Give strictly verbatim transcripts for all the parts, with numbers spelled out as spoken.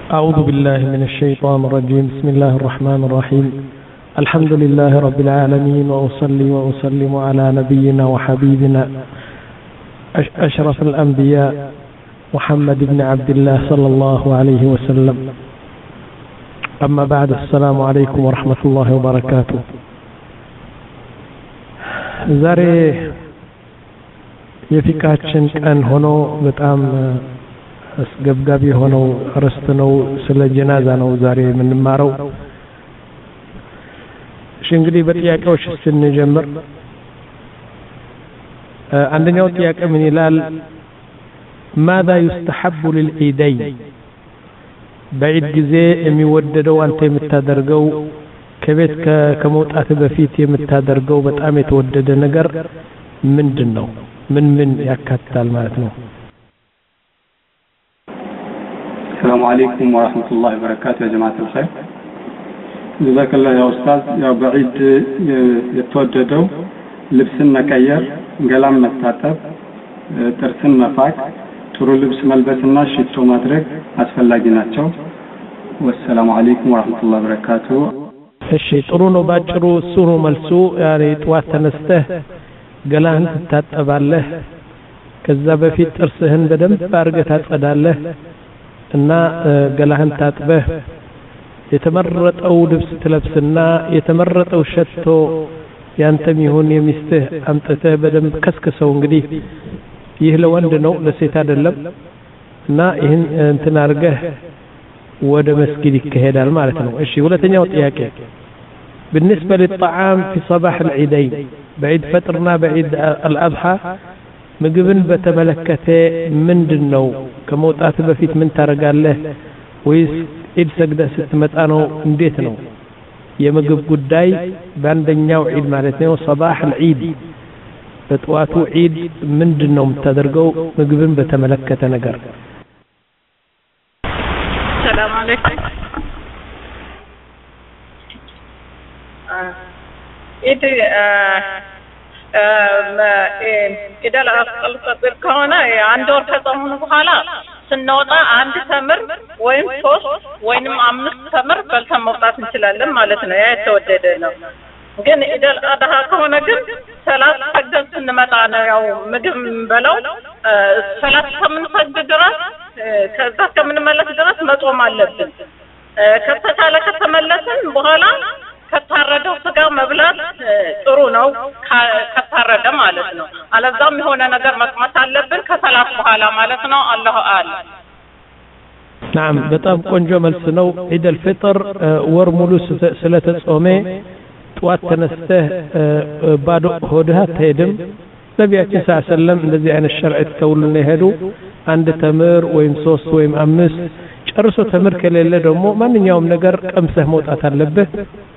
أعوذ بالله من الشيطان الرجيم. بسم الله الرحمن الرحيم. الحمد لله رب العالمين، وأصلي وأسلم على نبينا وحبيبنا أشرف الأنبياء محمد بن عبد الله صلى الله عليه وسلم. أما بعد، السلام عليكم ورحمة الله وبركاته. ዛሬ የፊካችን ቀን ሆኖ በጣም አስገብጋቢ ሆነው አረስተ ነው። ስለ ጀናዛ ነው ዛሬ የምንማረው። እሺ እንግዲህ በጥያቄዎች ስንጀምር አንደኛው ጥያቄ ምን ይላል? ماذا يستحب للعيدين؟ بعيد ጊዜ የሚወደደው አንተ የምታደርገው ከቤት ከመውጣት በፊት የምታደርገው በጣም የተወደደ ነገር ምንድነው? ምን ምን ያካትታል ማለት ነው? السلام عليكم ورحمة الله وبركاته يا جماعة الخير. جزاك الله يا أستاذ. يا بعيد يتوجدوا لبسنا كير قلم متاتب ترسنا فاك ترو لبس ملبسنا شتو مدرك أسفل لاجناتشو. والسلام عليكم ورحمة الله وبركاته. እሺ ጥሩ ነው። ባጭሩ እሱ ነው መልሱ። ያኔ ጥዋት ተነስተህ ገላህን ትታጠባለህ። ከዛ በፊት ጥርስህን በደንብ አድርገህ ታጸዳለህ እና ገላህን ታጥበህ የተመረጠው ልብስ ትለብስና የተመረጠው ሸቶ ያንተም ይሁን የሚስትህ አምጥተህ በደንብ ከስከሰው። እንግዲህ ይህ ለወንድ ነው ለሴት አይደለም። እና ይህን እንትን አድርገህ ወደ መስጊድ ይከሄዳል ማለት ነው። እሺ ሁለተኛው ጥያቄ بالنسبة للطعام في صباح العيدين بعيد فطرنا بعيد الأضحى ምግብን በተመለከተ ምንድነው? ከመውጣት በፊት ምን ታረጋለህ? ወይስ ኢድ ሰግደህ ስትመጣ ነው? እንዴት ነው የምግብ ጉዳይ? በአንደኛው ዒድ ማለት ነው صباح العيد በጠዋቱ ዒድ ምንድነው የምታደርገው ምግብን በተመለከተ ነገር? ሰላም አለይኩም። ኢድ ኢዳል አልፈጥር ከሆነ አንድ ወር ከጾምን በኋላ ስንወጣ አንድ ተምር ወይም ሶስት ወይንም አምስት ተምር በልተን መውጣት እንችላለን ማለት ነው። ያ የተወደደ ነው። ግን ኢዳል አድሃ ከሆነ ግን ሰላት ሰግደን ስንመጣ ነው ያው ምግብ በለው ሰላት ከምንሰግድ ድረስ ከዛ ከምንመለስ ድረስ መጾም አለብን። ከተቻለ ከተመለስን በኋላ ከታረደው ስጋ መብላት ጥሩ ነው። ከታረደ ማለት ነው። አለዛም የሆነ ነገር መቅመስ አለብን ከሰላት በኋላ ማለት ነው። አላሁ አለም። نعم በጣም ቆንጆ መልስ ነው። ኢድ አልፍጥር ወር ሙሉ ስለተጾመ ጠዋት ተነስተህ ባዶ ሆድህ አትሄድም። ነቢያችን ሰለላሁ ዐለይሂ ወሰለም እንደዚህ አይነት ሸርዕ ተውልን ይሄዱ አንድ ተምር ወይም ሶስት ወይም አምስት ጨርሶ ተምር ከሌለ ደግሞ ማንኛውም ነገር ቀምሰህ መውጣት አለብህ።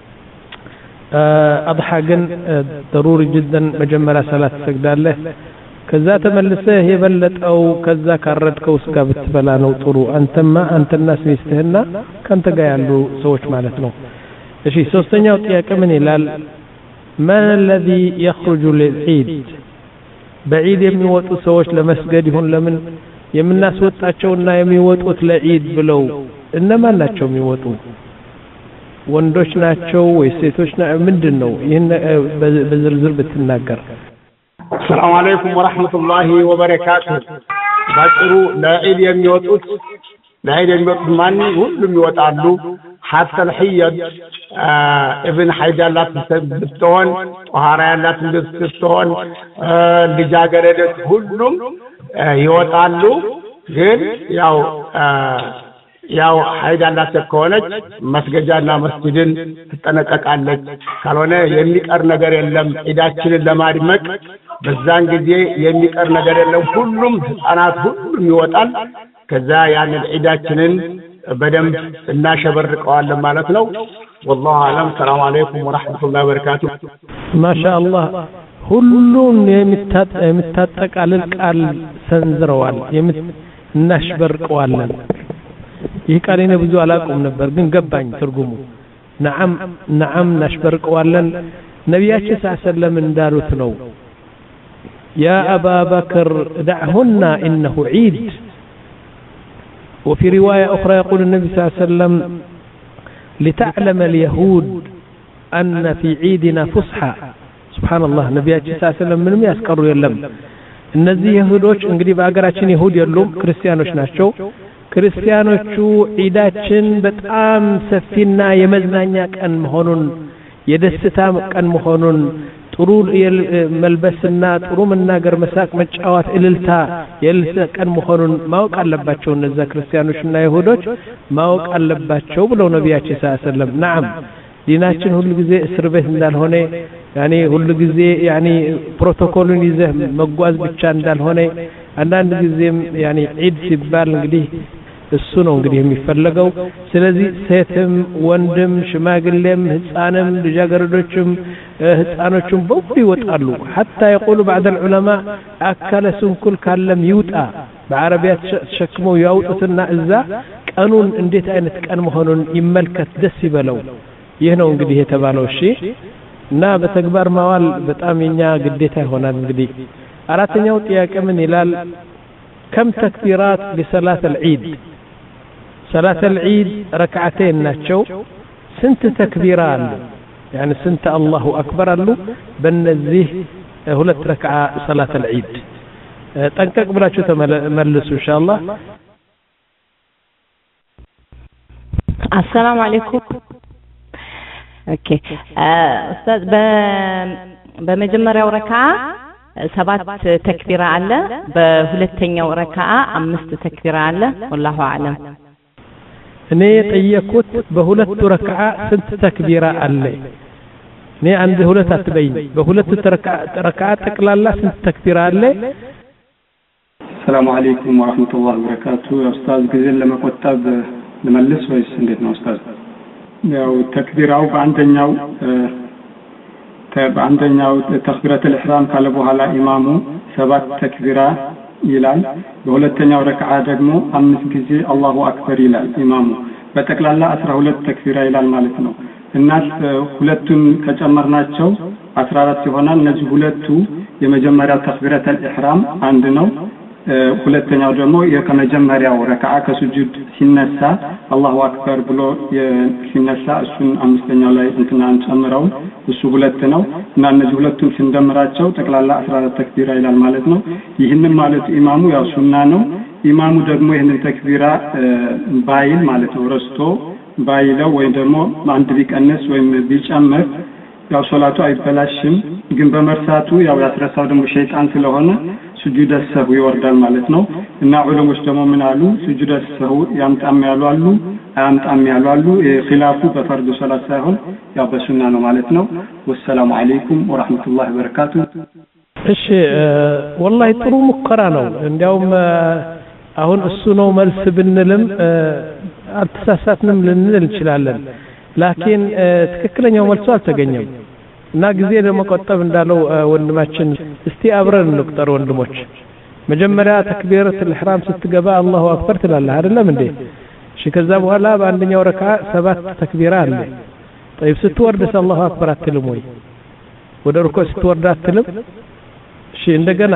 አድሃ ግን ضروري جدا መጀመሪያ ሰላት ትሰግዳለህ። ከዛ ተመልሰህ የበለጠው ከዛ ካረድከው ስጋ ብትበላ ነው ጥሩ። አንተማ አንተና ሚስትህና ካንተ ጋር ያሉ ሰዎች ማለት ነው። እሺ ሶስተኛው ጥያቄ ምን ይላል? من الذي يخرج للعيد بعيد የሚወጡ ሰዎች ለመስገድ ይሁን ለምን የምናስወጣቸውና የሚወጡት ለዒድ ብለው እነማን ናቸው የሚወጡ? ወንዶች ናቸው ወይስ ሴቶች ናቸው? ምንድነው? ይሄን በዝርዝር ብትናገር። السلام عليكم ورحمة الله وبركاته. ባጭሩ ለዒድ የሚወጡት ለዒድ የሚወጡት ማን ሁሉም ይወጣሉ። حتى الحيض ابن حيدالات بتستهون طهاريالات بتستهون ልጃገረዶች ሁሉም ይወጣሉ። ግን ያው ያው ሀይዳላት ከሆነች መስገጃና መስጊድን ትጠነቀቃለች። ካልሆነ የሚቀር ነገር የለም። ዒዳችንን ለማድመቅ በዛን ጊዜ የሚቀር ነገር የለም። ሁሉም ህፃናት ሁሉም ይወጣል። ከዛ ያንን ዒዳችንን በደንብ እናሸበርቀዋለን ማለት ነው። والله اعلم. السلام عليكم ورحمة الله وبركاته. ما شاء الله ሁሉም የሚታጠቃልል ቃል ሰንዝረዋል። እናሽበርቀዋለን። ይህ ቃል እኔ ብዙ አላውቅም ነበር ግን ገባኝ ትርጉሙ። ነዓም ነዓም እናሽበርቀዋለን። ነቢያችን ሰለላሁ ዐለይሂ ወሰለም እንዳሉት ነው ያ አባ በክር دعهن انه عيد وفي رواية أخرى يقول النبي صلى الله عليه وسلم لتعلم اليهود أن في عيدنا فسحة سبحان الله نبياتي صلى الله عليه وسلم من يسكروا يلم እነዚህ ይሁዶች እንግዲህ በአገራችን ይሁድ የሉም ክርስቲያኖች ናቸው ክርስቲያኖቹ ዒዳችን በጣም ሰፊና የመዝናኛ ቀን መሆኑን የደስታ ቀን መሆኑን ጥሩ መልበስና ጥሩ መናገር መሳቅ መጫወት እልልታ የእልልታ ቀን መሆኑን ማወቅ አለባቸው እነዛ ክርስቲያኖችና ይሁዶች ማወቅ አለባቸው ብለው ነብያችን ሰለላሁ ዐለይሂ ወሰለም نعم ዲናችን ሁሉ ጊዜ እስር ቤት እንዳልሆነ ያኒ ሁሉ ጊዜ ያኒ ፕሮቶኮሉን ይዘህ መጓዝ ብቻ እንዳልሆነ አንዳንድ ጊዜም ያኒ ዒድ ሲባል እንግዲህ እሱ ነው እንግዲህ የሚፈለገው ስለዚህ ሴትም ወንድም ሽማግሌም ህፃንም ልጃገረዶችም ህፃኖችም በሁሉ ይወጣሉ حتى يقول بعض العلماء اكل سنكل ካለም ይውጣ በአረቢያ ተሸክመው ያውጡትና እዛ ቀኑን እንዴት አይነት ቀን መሆኑን ይመልከት ደስ ይበለው ይህ ነው እንግዲህ የተባለው እሺ እና በተግባር ማዋል በጣም የኛ ግዴታ ይሆናል እንግዲህ አራተኛው ጥያቄ ምን ይላል كم تكبيرات لصلاه العيد صلاه العيد ركعتين ናቸው ስንት ተክቢራ አለ يعني ስንት الله اكبر አሉ በእነዚህ ሁለት ረክዓ صلاه العيد ጠንቀቅ ብላችሁ ተመለሱ ኢንሻአላህ السلام عليكم اوكي استاذ በመጀመሪያው ረክዓ ሰባት ተክቢራ አለ በሁለተኛው ረክዓ አምስት ተክቢራ አለ والله اعلم እኔ ጠየቁት በሁለቱ ረክዓ ስንት ተክቢራ አለ እኔ አንድ ሁለት አትበይኝ በሁለቱ ረክዓ ጠቅላላ ስንት ተክቢራ አለ السلام عليكم ورحمة الله وبركاته يا أستاذ جزيل لما كتب لملس ويس عندنا أستاذ ያው ተክቢራው በአንደኛው በአንደኛው ተክቢራተ الإحرام ካለ በኋላ ኢማሙ ሰባት ተክቢራ ይላል በሁለተኛው ረክዓ ደግሞ አምስት ጊዜ አላሁ አክበር ይላል ኢማሙ በተክላላ አስራ ሁለት ተክቢራ ይላል ማለት ነው እና ሁለቱን ከጨመርናቸው አስራ አራት ይሆናል እነዚህ ሁለቱ የመጀመሪያው ተክቢራተ الإحرام አንድ ነው ሁለተኛው ደግሞ የከመጀመሪያው ረክዓ ከሱጁድ ሲነሳ አላሁ አክበር ብሎ ሲነሳ እሱን አምስተኛው ላይ እንትናን ጨምረው እሱ ሁለት ነው እና እነዚህ ሁለቱን ስንደምራቸው ጠቅላላ አስራ አራት ተክቢራ ይላል ማለት ነው ይህንን ማለት ኢማሙ ያው ሱና ነው ኢማሙ ደግሞ ይህንን ተክቢራ ባይል ማለት ነው ረስቶ ባይለው ወይ ደግሞ አንድ ቢቀነስ ወይም ቢጨምር ያው ሶላቱ አይበላሽም ግን በመርሳቱ ያው ያስረሳው ደግሞ ሸይጣን ስለሆነ سجود السهو يوردال ማለት ነው እና ዑለሞች ደግሞ ምን አሉ سجود السهو ያምጣም ያሉ አሉ ያምጣም ያሉ አሉ ኺላፉ በፈርድ ሶላት ሳይሆን ያው በሱና ነው ማለት ነው ወሰላሙ አለይኩም ወራህመቱላሂ ወበረካቱ እሺ والله ጥሩ ሙከራ ነው እንዲያውም አሁን እሱ ነው መልስ ብንልም አልተሳሳትንም ልንል እንችላለን ላኪን ትክክለኛው መልሱ አልተገኘም እና ጊዜ ለመቆጠብ እንዳለው ወንድማችን እስቲ አብረን እንቁጠር ወንድሞች መጀመሪያ ተክቢረቱ الإحرام ስትገባ አላሁ አክበር ትላለህ አይደለም እንዴ እሺ ከዛ በኋላ በአንደኛው ረክዓ ሰባት ተክቢራ አለ طيب ስትወርድ አላሁ አክበር አትልም ወይ ወደ ሩኩዕ ስትወርድ አትልም እሺ እንደገና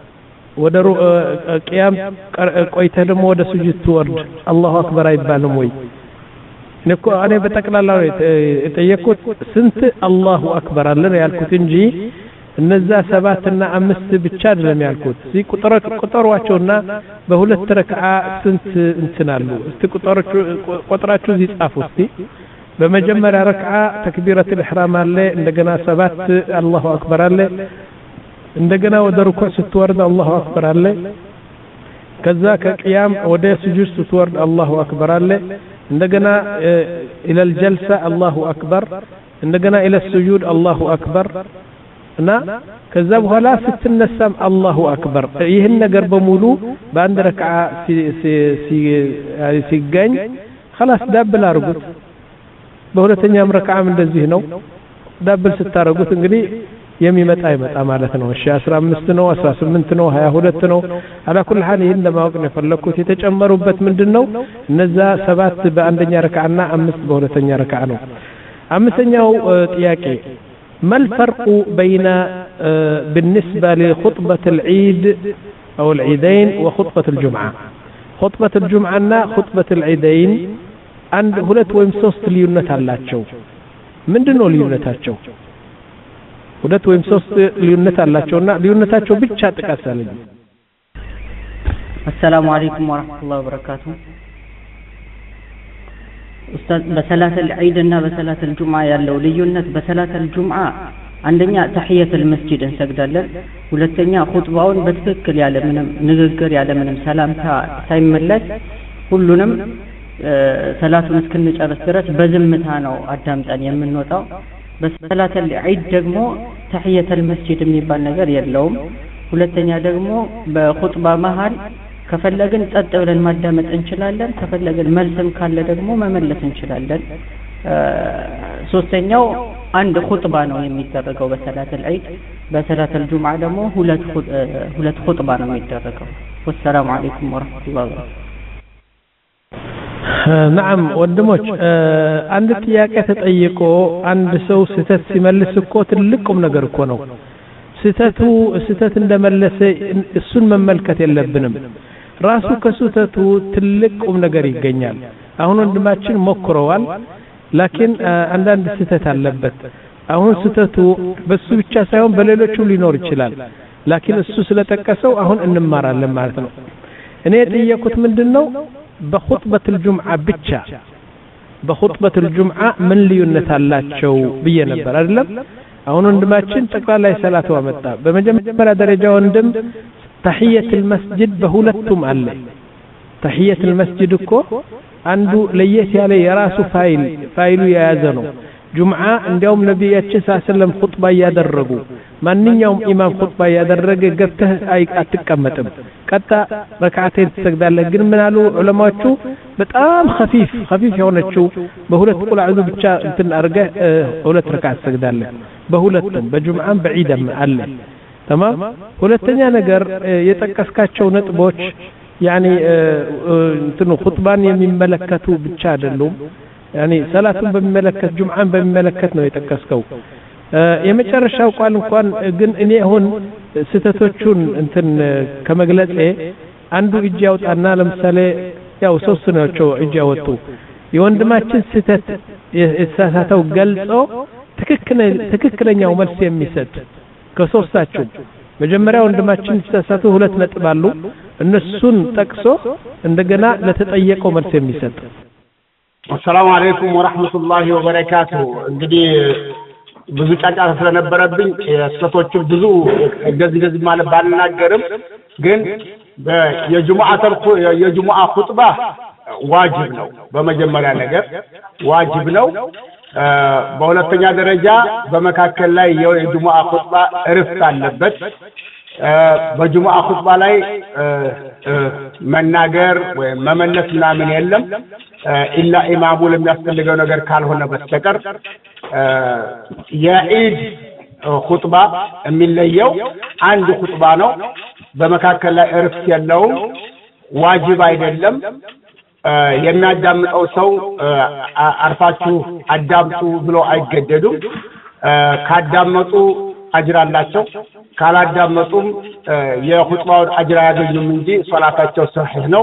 ወደ ቂያም ቆይተህ ደግሞ ወደ ሱጁድ ትወርድ አላሁ አክበር አይባልም ወይ ነኮ አኔ በተቀላላው የጠየቁት ስንት አላሁ አክበር አለ ያልኩት እንጂ እነዛ ሰባት እና አምስት ብቻ አይደለም ያልኩት ሲ ቁጥሮች ቁጥሯቸውና በሁለት ረክዓ ስንት እንትናሉ እስቲ ቁጥሮቹ ቁጥራቸው ይጻፉ እስቲ በመጀመሪያ ረክዓ ተክቢረቱ الإحرام አለ እንደገና ሰባት አላሁ አክበር አለ እንደገና ወደ ሩኩዕ ስትወርድ አላሁ አክበር አለ ከዛ ከቂያም ወደ ሱጁድ ስትወርድ አላሁ አክበር አለ እንደገና الى الجلسه الله اكبر እንደገና الى السجود الله اكبر እና ከዛ በኋላ ስትነሳም አላሁ አክበር ይሄን ነገር በሙሉ በአንድ ረክዓ ሲገኝ خلاص ዳብል አርጉት በሁለተኛም ረክዓም እንደዚህ ነው ዳብል ስታረጉት እንግዲህ የሚመጣ ይመጣ ማለት ነው እሺ አስራ አምስት ነው አስራ ስምንት ነው ሃያ ሁለት ነው على كل حال ይሄን ለማወቅ ነው ፈለኩት የተጨመሩበት ምንድነው እነዛ ሰባት በአንደኛ ረክዓና አምስት በሁለተኛ ረክዓ ነው አምስተኛው ጥያቄ ما الفرق بين بالنسبه لخطبه العيد او العيدين وخطبه الجمعه خطبة الجمعة እና خطبة العيدين አንድ ሁለት ወይም ሶስት ልዩነት አላቸው ምንድነው ልዩነታቸው ሁለት ወይም ሶስት ልዩነት አላቸውና ልዩነታቸው ብቻ ተቃሳለኝ السلام عليكم ورحمة الله وبركاته أستاذ بصلاة العيد እና በሰላት الجمعة ያለው ልዩነት በሰላት الجمعة አንደኛ ተህየተ المسجد እንሰግዳለን ሁለተኛ ኹጥባውን በትክክል ያለ ምንም ንግግር ያለ ምንም ሰላምታ ሳይመለስ ሁሉንም ሰላቱን እስክንጨርስ ድረስ በዝምታ ነው አዳምጠን የምንወጣው በሰላት العيد ደግሞ ተህየተ المسجد የሚባል ነገር የለውም ሁለተኛ ደግሞ በኹጥባ መሃል ከፈለግን ጸጥ ብለን ማዳመጥ እንችላለን ከፈለግን መልስም ካለ ደግሞ መመለስ እንችላለን ሶስተኛው አንድ ኹጥባ ነው የሚደረገው በሰላት العيد በሰላት الجمعة ደግሞ ሁለት ሁለት ኹጥባ ነው የሚደረገው والسلام عليكم ورحمة الله وبركاته نعم ወንድሞች አንድ ጥያቄ ተጠይቆ አንድ ሰው ስህተት ሲመልስ እኮ ትልቁም ነገር እኮ ነው ስህተቱ ስህተት እንደመለሰ እሱን መመልከት የለብንም ራሱ ከስህተቱ ትልቁም ነገር ይገኛል አሁን ወንድማችን ሞክረዋል ላኪን አንዳንድ ስህተት አለበት አሁን ስህተቱ በሱ ብቻ ሳይሆን በሌሎችም ሊኖር ይችላል ላኪን እሱ ስለተጠቀሰው አሁን እንማራለን ማለት ነው እኔ የጠየቁት ምንድነው በኹጥበት الجمعة ብቻ በኹጥበት الجمعة ምን ልዩነት አላቸው ብዬ ነበር አይደለም አሁን ወንድማችን ጠቅላላ ሰላቱ አመጣ በመጀመሪያ ደረጃ ወንድም ተህየተ المسجد በሁለቱም አለ ተህየተ المسجد እኮ አንዱ ለየት ያለ የራሱ ፋይል ፋይሉ የያዘ ነው ጁምዓ እንዲያውም ነብያችን ሰለላሁ ኹጥባ ያደረጉ ማንኛውም ኢማም ኹጥባ ያደረገ ገብተህ አትቀመጥም ቀጣ ረካዓተን ተሰግዳለህ ግን ምን አሉ ዑለማዎቹ በጣም خفيف خفيف የሆነችው በሁለት ቁል አዑዙ ብቻ እንትን አርገህ ሁለት ረካዓት ተሰግዳለህ በሁለቱም በጁምዓም በዒድም አለ تمام ሁለተኛ ነገር የጠቀስካቸው ነጥቦች يعني እንትኑ ኹጥባን የሚመለከቱ ብቻ አይደሉም يعني ሰላቱን በሚመለከት ጁምዓን በሚመለከት ነው የጠቀስከው የመጨረሻው ቃል እንኳን ግን እኔ አሁን ስህተቶቹን እንትን ከመግለጼ አንዱ እጅ ያውጣና ለምሳሌ ያው ሶስት ናቸው እጅ ያወጡ የወንድማችን ስህተት የተሳሳተው ገልጾ ትክክለኛው መልስ የሚሰጥ ከሶስታቸው መጀመሪያ ወንድማችን የተሳሳተው ሁለት ነጥብ አሉ እነሱን ጠቅሶ እንደገና ለተጠየቀው መልስ የሚሰጥ السلام عليكم ورحمة الله وبركاته እንግዲህ ብዙ ጫጫታ ስለነበረብኝ ስህተቶቹ ብዙ ገዝ ገዝ ማለት ባልናገርም ግን የጁሙዓ ተርኩ የጁሙዓ ኹጥባ ዋጅብ ነው በመጀመሪያ ነገር ዋጅብ ነው በሁለተኛ ደረጃ በመካከል ላይ የጁሙዓ ኹጥባ እርፍት አለበት በጁሙዓ ኹጥባ ላይ መናገር ወይ መመለስ ምናምን የለም ኢላ ኢማሙ ለሚያስፈልገው ነገር ካልሆነ በስተቀር የዒድ ኹጥባ የሚለየው አንድ ኹጥባ ነው በመካከል ላይ እርፍት የለውም ዋጅብ አይደለም የሚያዳምጠው ሰው አርፋችሁ አዳምጡ ብሎ አይገደዱም ካዳመጡ አጅር አላቸው ካላዳመጡም የኹጥባውን አጅር ያገኙም እንጂ ሶላታቸው ሰሂህ ነው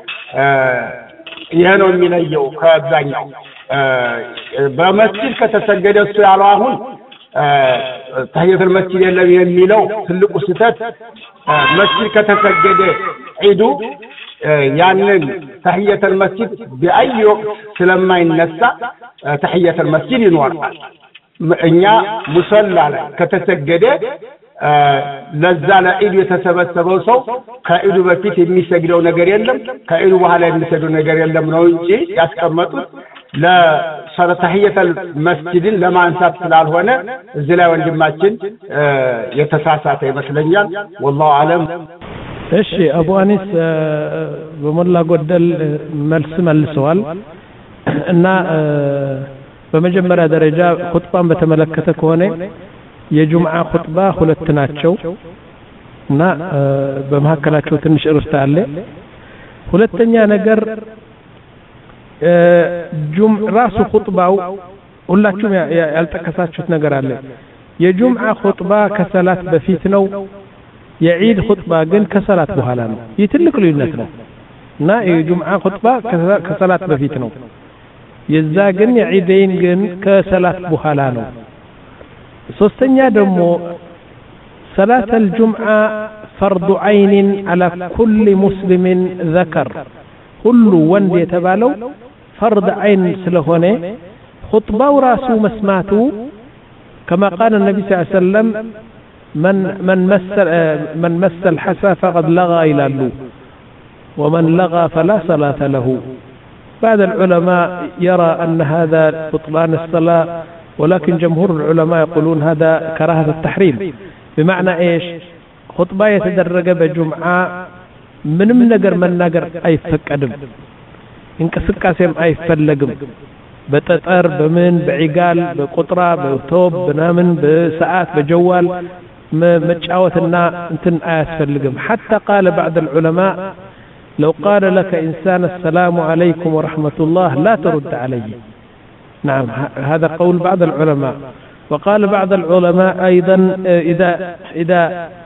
ይሄ ነው የሚለየው ከአብዛኛው በመስጊድ ከተሰገደ እሱ ያለው አሁን ተህየቱል መስጂድ የለም የሚለው ትልቁ ስህተት መስጊድ ከተሰገደ ዒዱ ያንን ተህየቱል መስጂድ በአይ ወቅት ስለማይነሳ ተህየቱል መስጂድ ይኖራል እኛ ሙሰላ ላይ ከተሰገደ ለዛ ለዒድ የተሰበሰበው ሰው ከዒዱ በፊት የሚሰግደው ነገር የለም ከዒዱ በኋላ የሚሰግደው ነገር የለም ነው እንጂ ያስቀመጡት ለተህየቱል መስጂድን ለማንሳት ስላልሆነ እዚህ ላይ ወንድማችን የተሳሳተ ይመስለኛል والله اعلم እሺ አቡ አኒስ በመላ ጎደል መልስ መልሰዋል እና በመጀመሪያ ደረጃ ኹጥባን በተመለከተ ከሆነ የጁምዓ ኹጥባ ሁለት ናቸው እና በመሐከላቸው ትንሽ እርፍት አለ ሁለተኛ ነገር ጁም ራሱ ኹጥባው ሁላችሁም ያልተከሳችሁት ነገር አለ የጁምዓ ኹጥባ ከሰላት በፊት ነው የዒድ ኹጥባ ግን ከሰላት በኋላ ነው ይህ ትልቅ ልዩነት ነው እና የጁምዓ ኹጥባ ከሰላት በፊት ነው። የዛ ግን የዒደይን ግን ከሰላት በኋላ ነው። ሶስተኛ ደግሞ ሰላት አልጁምዓ ፈርዱ ዐይን ዐላ ኩል ሙስሊምን ዘከር ሁሉ ወንድ የተባለው ፈርድ ዐይን ስለሆነ ኹጥባው ራሱ መስማቱ كما قال النبي صلى الله عليه وسلم من من مس من مس الحسى فقد لغى إلى اللو ومن لغى فلا صلاة له. بعض العلماء يرى أن هذا بطلان الصلاة ولكن جمهور العلماء يقولون هذا كراهة التحريم. بمعنى إيش؟ خطبة يتدرج بجمعة من من نجر من نجر أي فكدم إنك سكاسم أي فلقم بتطر بمن بعقال بقطرة بتوب بنامن بساعات بجوال متشاوتنا انتن أسفلقم. حتى قال بعض العلماء لو قال لك إنسان السلام عليكم ورحمة الله لا ترد عليه. نعم هذا قول بعض العلماء. وقال بعض العلماء أيضا إذا إذا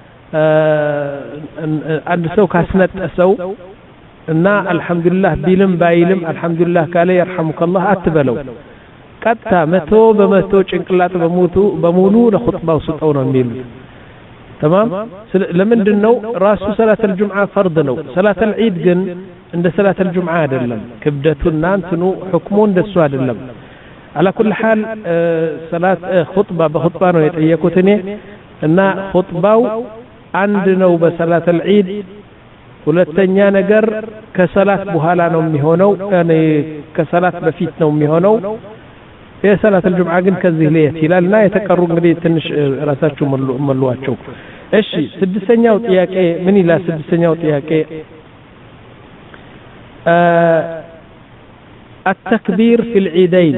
عند سو كاسنت أسو እና አልহামዱሊላህ ቢልም ባይልም አልহামዱሊላህ ካለ يرحمك الله አትበለው። ቀጥታ መቶ በመቶ ጭንቅላት በሞቱ በሙሉ ለኹጥባው ስጠው ነው የሚሉት። تمام ለምንድነው ራሱ ሰላት አልጁምዓ ፈርድ ነው። ሰላት አልዒድ ግን እንደ ሰላት አልጁምዓ አይደለም። ክብደቱና እንትኑ ሁክሙ እንደሱ አይደለም። على كل حال ሰላት ኹጥባ በኹጥባ ነው የጠየቁት እኔ እና ኹጥባው አንድ ነው በሰላት አልዒድ። ሁለተኛ ነገር ከሰላት በኋላ ነው የሚሆነው ያኔ ከሰላት በፊት ነው የሚሆነው። የሰላት አልጁምዓ ግን ከዚህ ለየት ይላልና የተቀሩ እንግዲህ ትንሽ ራሳችሁ መልዋቸው። እሺ ስድስተኛው ጥያቄ ምን ይላል? ስድስተኛው ጥያቄ التكبير في العيدين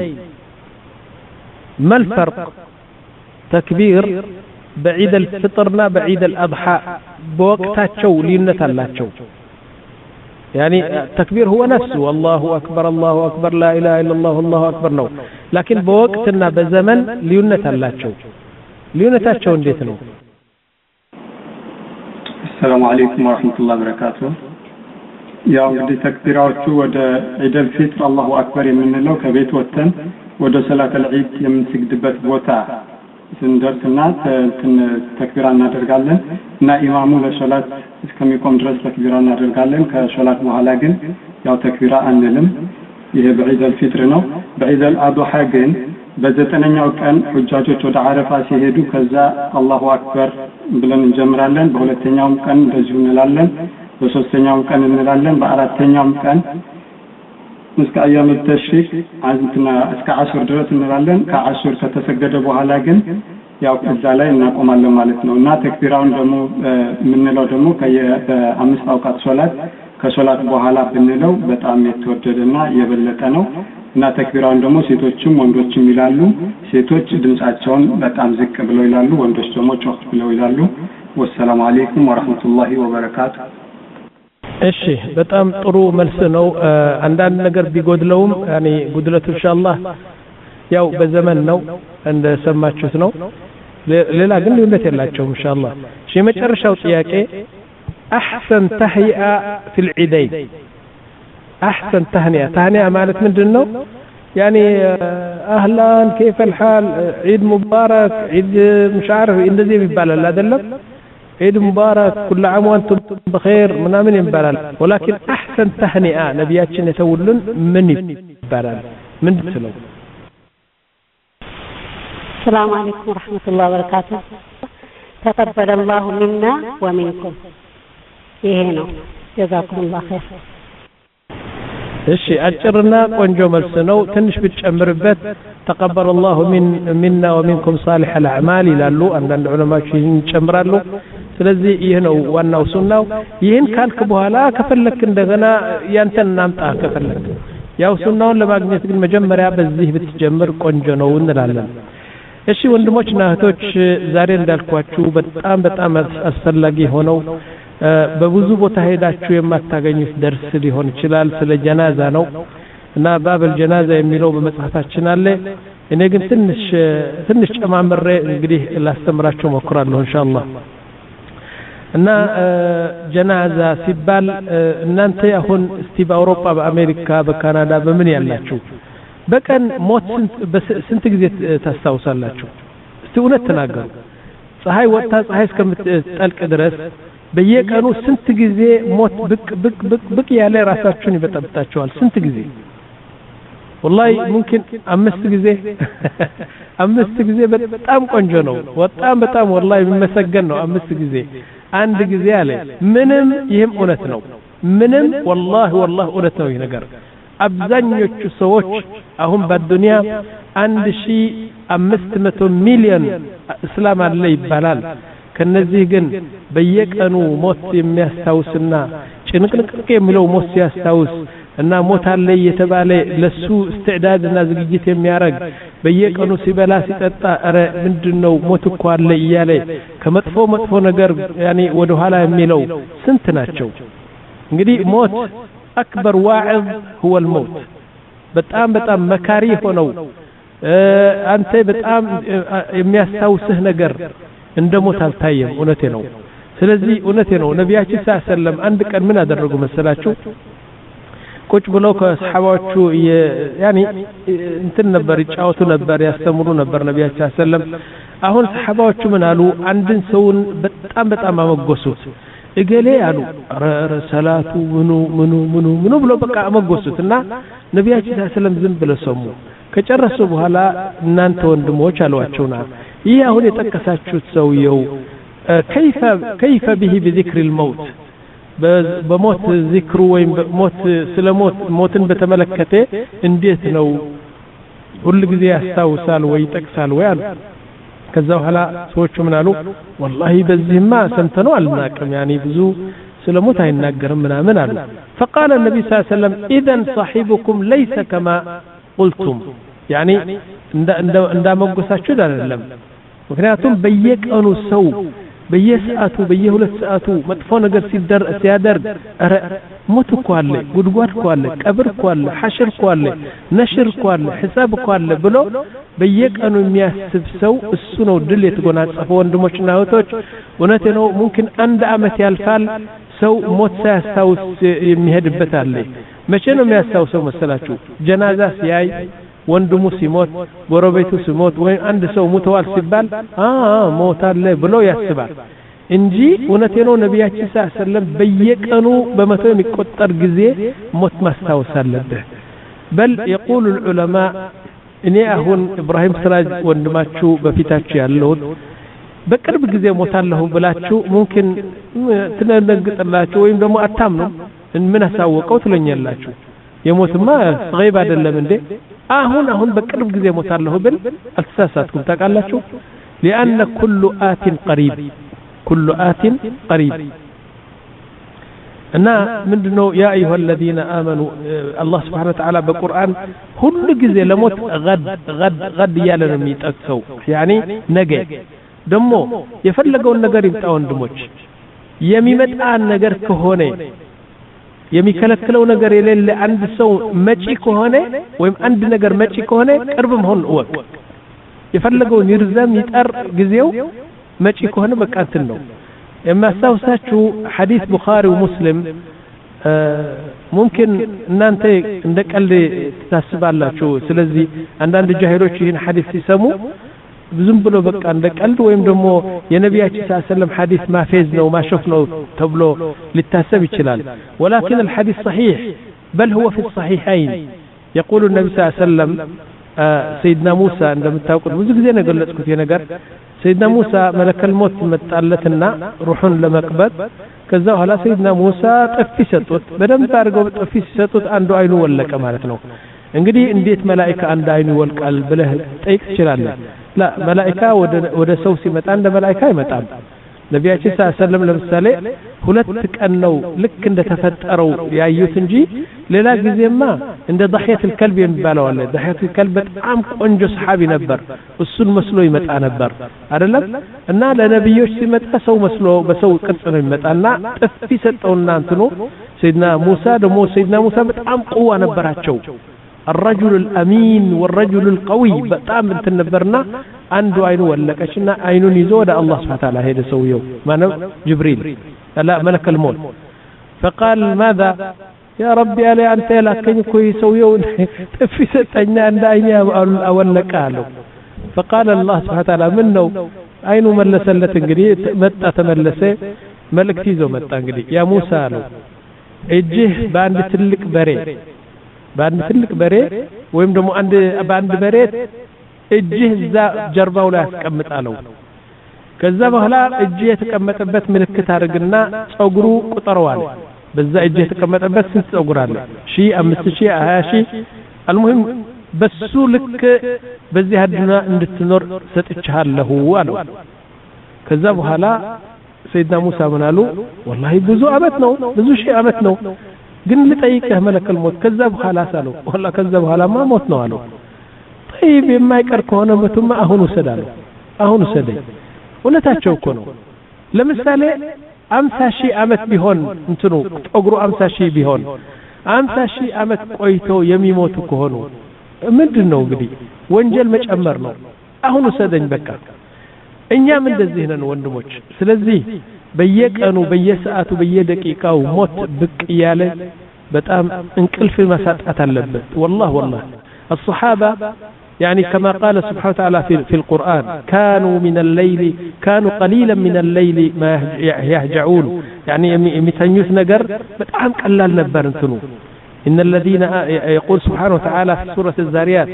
ما الفرق تكبير بعيد الفطرنا بعيد الأضحى بوقتاتشو لينتالاتشو يعني التكبير هو نفسه الله أكبر الله أكبر لا إله إلا الله الله أكبر نو لكن بوقتنا بزمن لينتالاتشو لينتالاتشو نديتنو. السلام عليكم ورحمة الله وبركاته. يا ودي تكبيراتشو ود عيد الفطر الله أكبر يمنلو كبيت وتن ود صلاة العيد يمسجدبت بوتا ስንደርስና ተክቢራ እናደርጋለን እና ኢማሙ ለሶላት እስከሚቆም ድረስ ተክቢራ እናደርጋለን። ከሶላት በኋላ ግን ያው ተክቢራ አንልም። ይሄ በዒድ አልፊጥር ነው። በዒድ አልአድሃ ግን በዘጠነኛው ቀን ሁጃጆች ወደ አረፋ ሲሄዱ ከዛ አላሁ አክበር ብለን እንጀምራለን። በሁለተኛው ቀን እንደዚሁ እንላለን። በሶስተኛው ቀን እንላለን። በአራተኛው ቀን እስከ አያም ተሽሪክ አዝንትና እስከ አስር ድረስ እንላለን። ከአስር ከተሰገደ በኋላ ግን ያው እዛ ላይ እናቆማለን ማለት ነው። እና ተክቢራውን ደግሞ የምንለው ደግሞ ከየአምስት አውቃት ሶላት ከሶላት በኋላ ብንለው በጣም የተወደደና የበለጠ ነው። እና ተክቢራውን ደግሞ ሴቶችም ወንዶችም ይላሉ። ሴቶች ድምጻቸውን በጣም ዝቅ ብለው ይላሉ፣ ወንዶች ደግሞ ጮህ ብለው ይላሉ። ወሰላሙ አለይኩም ወራህመቱላሂ ወበረካቱ። እሺ በጣም ጥሩ መልስ ነው። አንዳንድ ነገር ቢጎድለውም ያኔ ጉድለቱ ኢንሻአላህ ያው በዘመን ነው እንደሰማችሁት ነው። ሌላ ግን ልዩነት የላቸውም ኢንሻአላህ። እሺ የመጨረሻው ጥያቄ احسن تهيئه في العيدين احسن تهنئه تهنئه ማለት ምንድነው? يعني اهلا كيف الحال عيد مبارك عيد مش عارف እንደዚህ ይባላል አይደለም? عيد مبارك كل عام وانتم بخير ምናምን ይባላል። ولكن احسن تهنئه ነብያችን የተውልን ምን ይባላል? ምን ትለው? السلام عليكم ورحمة الله وبركاته. تقبل الله منا ومنكم. ይሄ ነው። جزاكم الله خير. እሺ አጭርና ቆንጆ መልስ ነው። ትንሽ ብትጨምርበት تقبل الله من منا ومنكم صالح الاعمال ይላሉ አንዳንድ ዑለማዎች ይህን ይጨምራሉ። ስለዚህ ይሄ ነው ዋናው ሱናው። ይህን ካልክ በኋላ ከፈለክ እንደገና ያንተን እናምጣ ከፈለክ። ያው ሱናውን ለማግኘት ግን መጀመሪያ በዚህ ብትጀምር ቆንጆ ነው እንላለን። እሺ ወንድሞችና እህቶች ዛሬ እንዳልኳችሁ በጣም በጣም አስፈላጊ ሆነው በብዙ ቦታ ሄዳችሁ የማታገኙት ደርስ ሊሆን ይችላል። ስለ ጀናዛ ነው እና ባበል ጀናዛ የሚለው በመጽሐፋችን አለ። እኔ ግን ትንሽ ትንሽ ጨማምሬ እንግዲህ ላስተምራችሁ ሞክራለሁ ኢንሻአላህ። እና ጀናዛ ሲባል እናንተ አሁን እስቲ በአውሮፓ በአሜሪካ በካናዳ በምን ያላችሁ በቀን ሞት ስንት ጊዜ ታስታውሳላችሁ? እስቲ እውነት ተናገሩ። ፀሐይ ወጣ ፀሐይ እስከምትጠልቅ ድረስ በየቀኑ ስንት ጊዜ ሞት ብቅ ብቅ ብቅ ብቅ ያለ ራሳችሁን ይበጠብጣችኋል? ስንት ጊዜ? والله ممكن አምስት ጊዜ አምስት ጊዜ በጣም ቆንጆ ነው። በጣም በጣም والله የሚመሰገን ነው። አምስት ጊዜ አንድ ጊዜ አለ ምንም ይህም እውነት ነው። ምንም والله والله እውነት ነው ይህ ነገር። አብዛኞቹ ሰዎች አሁን በዱንያ አንድ ሺህ አምስት መቶ ሚሊዮን እስላም አለ ይባላል። ከነዚህ ግን በየቀኑ ሞት የሚያስታውስና ጭንቅንቅ የሚለው ሞት ሲያስታውስ እና ሞት አለ የተባለ ለሱ استعدادና ዝግጅት የሚያረግ በየቀኑ ሲበላ ሲጠጣ አረ ምንድነው ሞት እኮ አለ እያለ ከመጥፎ መጥፎ ነገር يعني ወደ ኋላ የሚለው ስንት ናቸው? እንግዲህ ሞት أكبر واعظ هو الموت በጣም በጣም መካሪ ሆነው አንተ በጣም የሚያስታውስህ ነገር እንደ ሞት አልታየም። እውነቴ ነው። ስለዚህ እውነቴ ነው። ነብያችን ሰለላሁ ዐለይሂ ወሰለም አንድ ቀን ምን አደረጉ መሰላችሁ? ቁጭ ብለው ከሰሃባዎቹ ያኒ እንትን ነበር ይጫወቱ ነበር ያስተምሩ ነበር ነብያችን ሰለላሁ ዐለይሂ ወሰለም። አሁን ሰሃባዎቹ ምን አሉ? አንድን ሰውን በጣም በጣም አመጎሱት። እገሌ አሉ ኧረ ሰላቱ ምኑ ምኑ ምኑ ምኑ ብለው በቃ አመጎሱትና ነብያችን ሰለላሁ ዐለይሂ ወሰለም ዝም ብለው ሰሙ። ከጨረሱ በኋላ እናንተ ወንድሞች አሏቸውና ይህ አሁን የጠቀሳችሁት ሰውየው كيف كيف به بذكر الموت በሞት ዚክሩ ወይም ሞት ስለሞት ሞትን በተመለከተ እንዴት ነው ሁሉ ጊዜ ያስታውሳል ወይ ጠቅሳል ወይ አሉ። ከዛ በኋላ ሰዎቹ ምን አሉ? والله በዚህማ ሰምተነው አልናቀም يعني ብዙ ስለሞት አይናገርም ምናምን አሉ። فقال النبي صلى الله عليه وسلم اذا صاحبكم ليس كما قلتم يعني እንዳመጎሳችሁ አይደለም። ምክንያቱም በየቀኑ ሰው በየሰዓቱ በየሁለት ሰዓቱ መጥፎ ነገር ሲደር ሲያደርግ አረ ሞት እኮ አለ ጉድጓድ እኮ አለ ቀብር እኮ አለ ሐሽር እኮ አለ ነሽር እኮ አለ ሒሳብ እኮ አለ ብሎ በየቀኑ የሚያስብ ሰው እሱ ነው ድል የተጎናጸፈው። ወንድሞችና እህቶች እውነቴ ነው። ሙምኪን አንድ አመት ያልፋል ሰው ሞት ሳያስታውስ የሚሄድበት አለ። መቼ ነው የሚያስታውሰው መሰላችሁ? ጀናዛ ሲያይ ወንድሙ ሲሞት ጎረቤቱ ሲሞት ወይ አንድ ሰው ሙተዋል ሲባል አ ሞት አለ ብሎ ያስባል እንጂ እውነቴ ነው። ነብያችን ሰለላሁ ዐለይሂ ወሰለም በየቀኑ በመቶ የሚቆጠር ጊዜ ሞት ማስታወስ አለበት። በል يقول العلماء እኔ አሁን ኢብራሂም ስራጅ ወንድማችሁ በፊታችሁ ያለው በቅርብ ጊዜ ሞታለሁ ብላችሁ ሙምኪን ትነግጥላችሁ ወይም ደግሞ አታምኑ ምን አሳወቀው ትለኛላችሁ። የሞትማ ገይብ አይደለም እንዴ? አሁን አሁን በቅርብ ጊዜ ሞታለሁ ብል አልተሳሳትኩም ታውቃላችሁ። لأن كل آت قريب كل آت قريب እና ምንድነው ያ አዩሃ الذين آمنوا الله سبحانه وتعالى በቁርአን ሁሉ ጊዜ ለሞት غد غد غد ያለ ነው የሚጠቅሰው يعني ነገ ደግሞ የፈለገውን ነገር ይምጣ ወንድሞች የሚመጣ ነገር ከሆነ የሚከለክለው ነገር የሌለ አንድ ሰው መጪ ከሆነ ወይም አንድ ነገር መጪ ከሆነ ቅርብ መሆን ወቅ የፈለገውን ይርዘም ይጠር ጊዜው መጪ ከሆነ በቃ እንትን ነው። የማስታውሳችሁ ሐዲስ ቡኻሪ ወሙስሊም ሙምኪን እናንተ እንደ ቀልድ ታስባላችሁ። ስለዚህ አንዳንድ ጃሂሎች ይህን ሐዲስ ሲሰሙ ብዙም ብሎ በቃ እንደ ቀልድ ወይም ደግሞ የነብያችን ሰለላሁ ዐለይሂ ወሰለም ሐዲስ ማፌዝ ነው ማሾፍ ነው ተብሎ ሊታሰብ ይችላል። ولكن الحديث صحيح بل هو في الصحيحين. يقول النبي صلى الله عليه وسلم سيدنا موسى እንደምታውቁት ብዙ ጊዜ ነው ገለጽኩት የነገር سيدنا موسى መለከል ሞት መጣለትና ሩሑን ለመቅበጥ ከዛ በኋላ سيدنا موسى ጥፊ ሰጡት። በደንብ አድርገው ጥፊ ሲሰጡት አንዱ አይኑ ወለቀ ማለት ነው። እንግዲህ እንዴት መላእክት አንድ አይኑ ይወልቃል ብለህ ጠይቅ ትችላለህ። لا ملائكة ወደ ሰው ሲመጣ እንደ መላእክት አይመጣም። ነብያችን ሰለላሁ ዐለይሂ ወሰለም ለምሳሌ ሁለት ቀን ነው ልክ እንደ ተፈጠረው ያዩት እንጂ ሌላ ጊዜማ እንደ ضحية الكلب የሚባለው አለ። ضحية الكلب በጣም ቆንጆ ሰሃቢ ነበር። እሱን መስሎ ይመጣ ነበር አይደለም። እና ለነብዮች ሲመጣ ሰው መስሎ በሰው ቅርጽ ነው ይመጣና ጥፊ ሰጠውና እንትኑ سيدنا موسى ደግሞ سيدنا موسى በጣም ቁዋ ነበራቸው። الرجل الأمين والرجل القوي በጣም እንትን ነበርና አንዱ አይኑ ወለቀችና አይኑን ይዞ ወደ አላህ Subhanahu Wa Ta'ala ሄደ ሰውየው ማነው ጅብሪል لا ملك الموت فقال ماذا يا ربي علي أنت لكن كوي سويو في ستنا عند عيني أولك قالوا فقال الله سبحانه وتعالى منه أين ملس لتنقري متى تملس ملك تيزو متى انقري يا موسى له اجه باند تلك بري باند تلك بري ويم دمو عند باند بري اجه ذا جربه ولا يسقمط አለው ከዛ በኋላ እጅ የተቀመጠበት ምልክት አድርግና ጸጉሩ ቁጠረዋል በዛ እጅ የተቀመጠበት ስንት ጸጉር አለ ሺህ አምስት ሺህ ሃያ ሺህ المهم በሱ ልክ በዚህ አድና እንድትኖር ሰጥቻለሁ አለው ከዛ በኋላ ሰይድና ሙሳ ምን አሉ والله ብዙ አመት ነው ብዙ ሺህ አመት ነው ግን ልጠይቅህ መለከል ሞት ከዛ በኋላ ሳለው والله ከዛ በኋላማ ሞት ነው አለው طيب የማይቀር ከሆነ ሞቱማ አሁን ወሰዳለሁ አሁን ወሰደኝ እውነታቸው እኮ ነው ለምሳሌ አምሳ ሺህ አመት ቢሆን እንትኑ ጸጉሩ አምሳ ሺህ ቢሆን አምሳ ሺህ አመት ቆይቶ የሚሞቱ ከሆኑ ምንድነው እንግዲህ ወንጀል መጨመር ነው አሁን ወሰደኝ በቃ እኛም እንደዚህ ነን ወንድሞች ስለዚህ በየቀኑ በየሰዓቱ በየደቂቃው ሞት ብቅ ያለ በጣም እንቅልፍ ማሳጣት አለበት والله والله الصحابه يعني كما قال سبحانه وتعالى في, في القرآن كانوا من الليل كانوا قليلا من الليل ما يهجعون يعني متنيث نجر بتعام قلال نبر انتنو إن الذين يقول سبحانه وتعالى في سورة الزاريات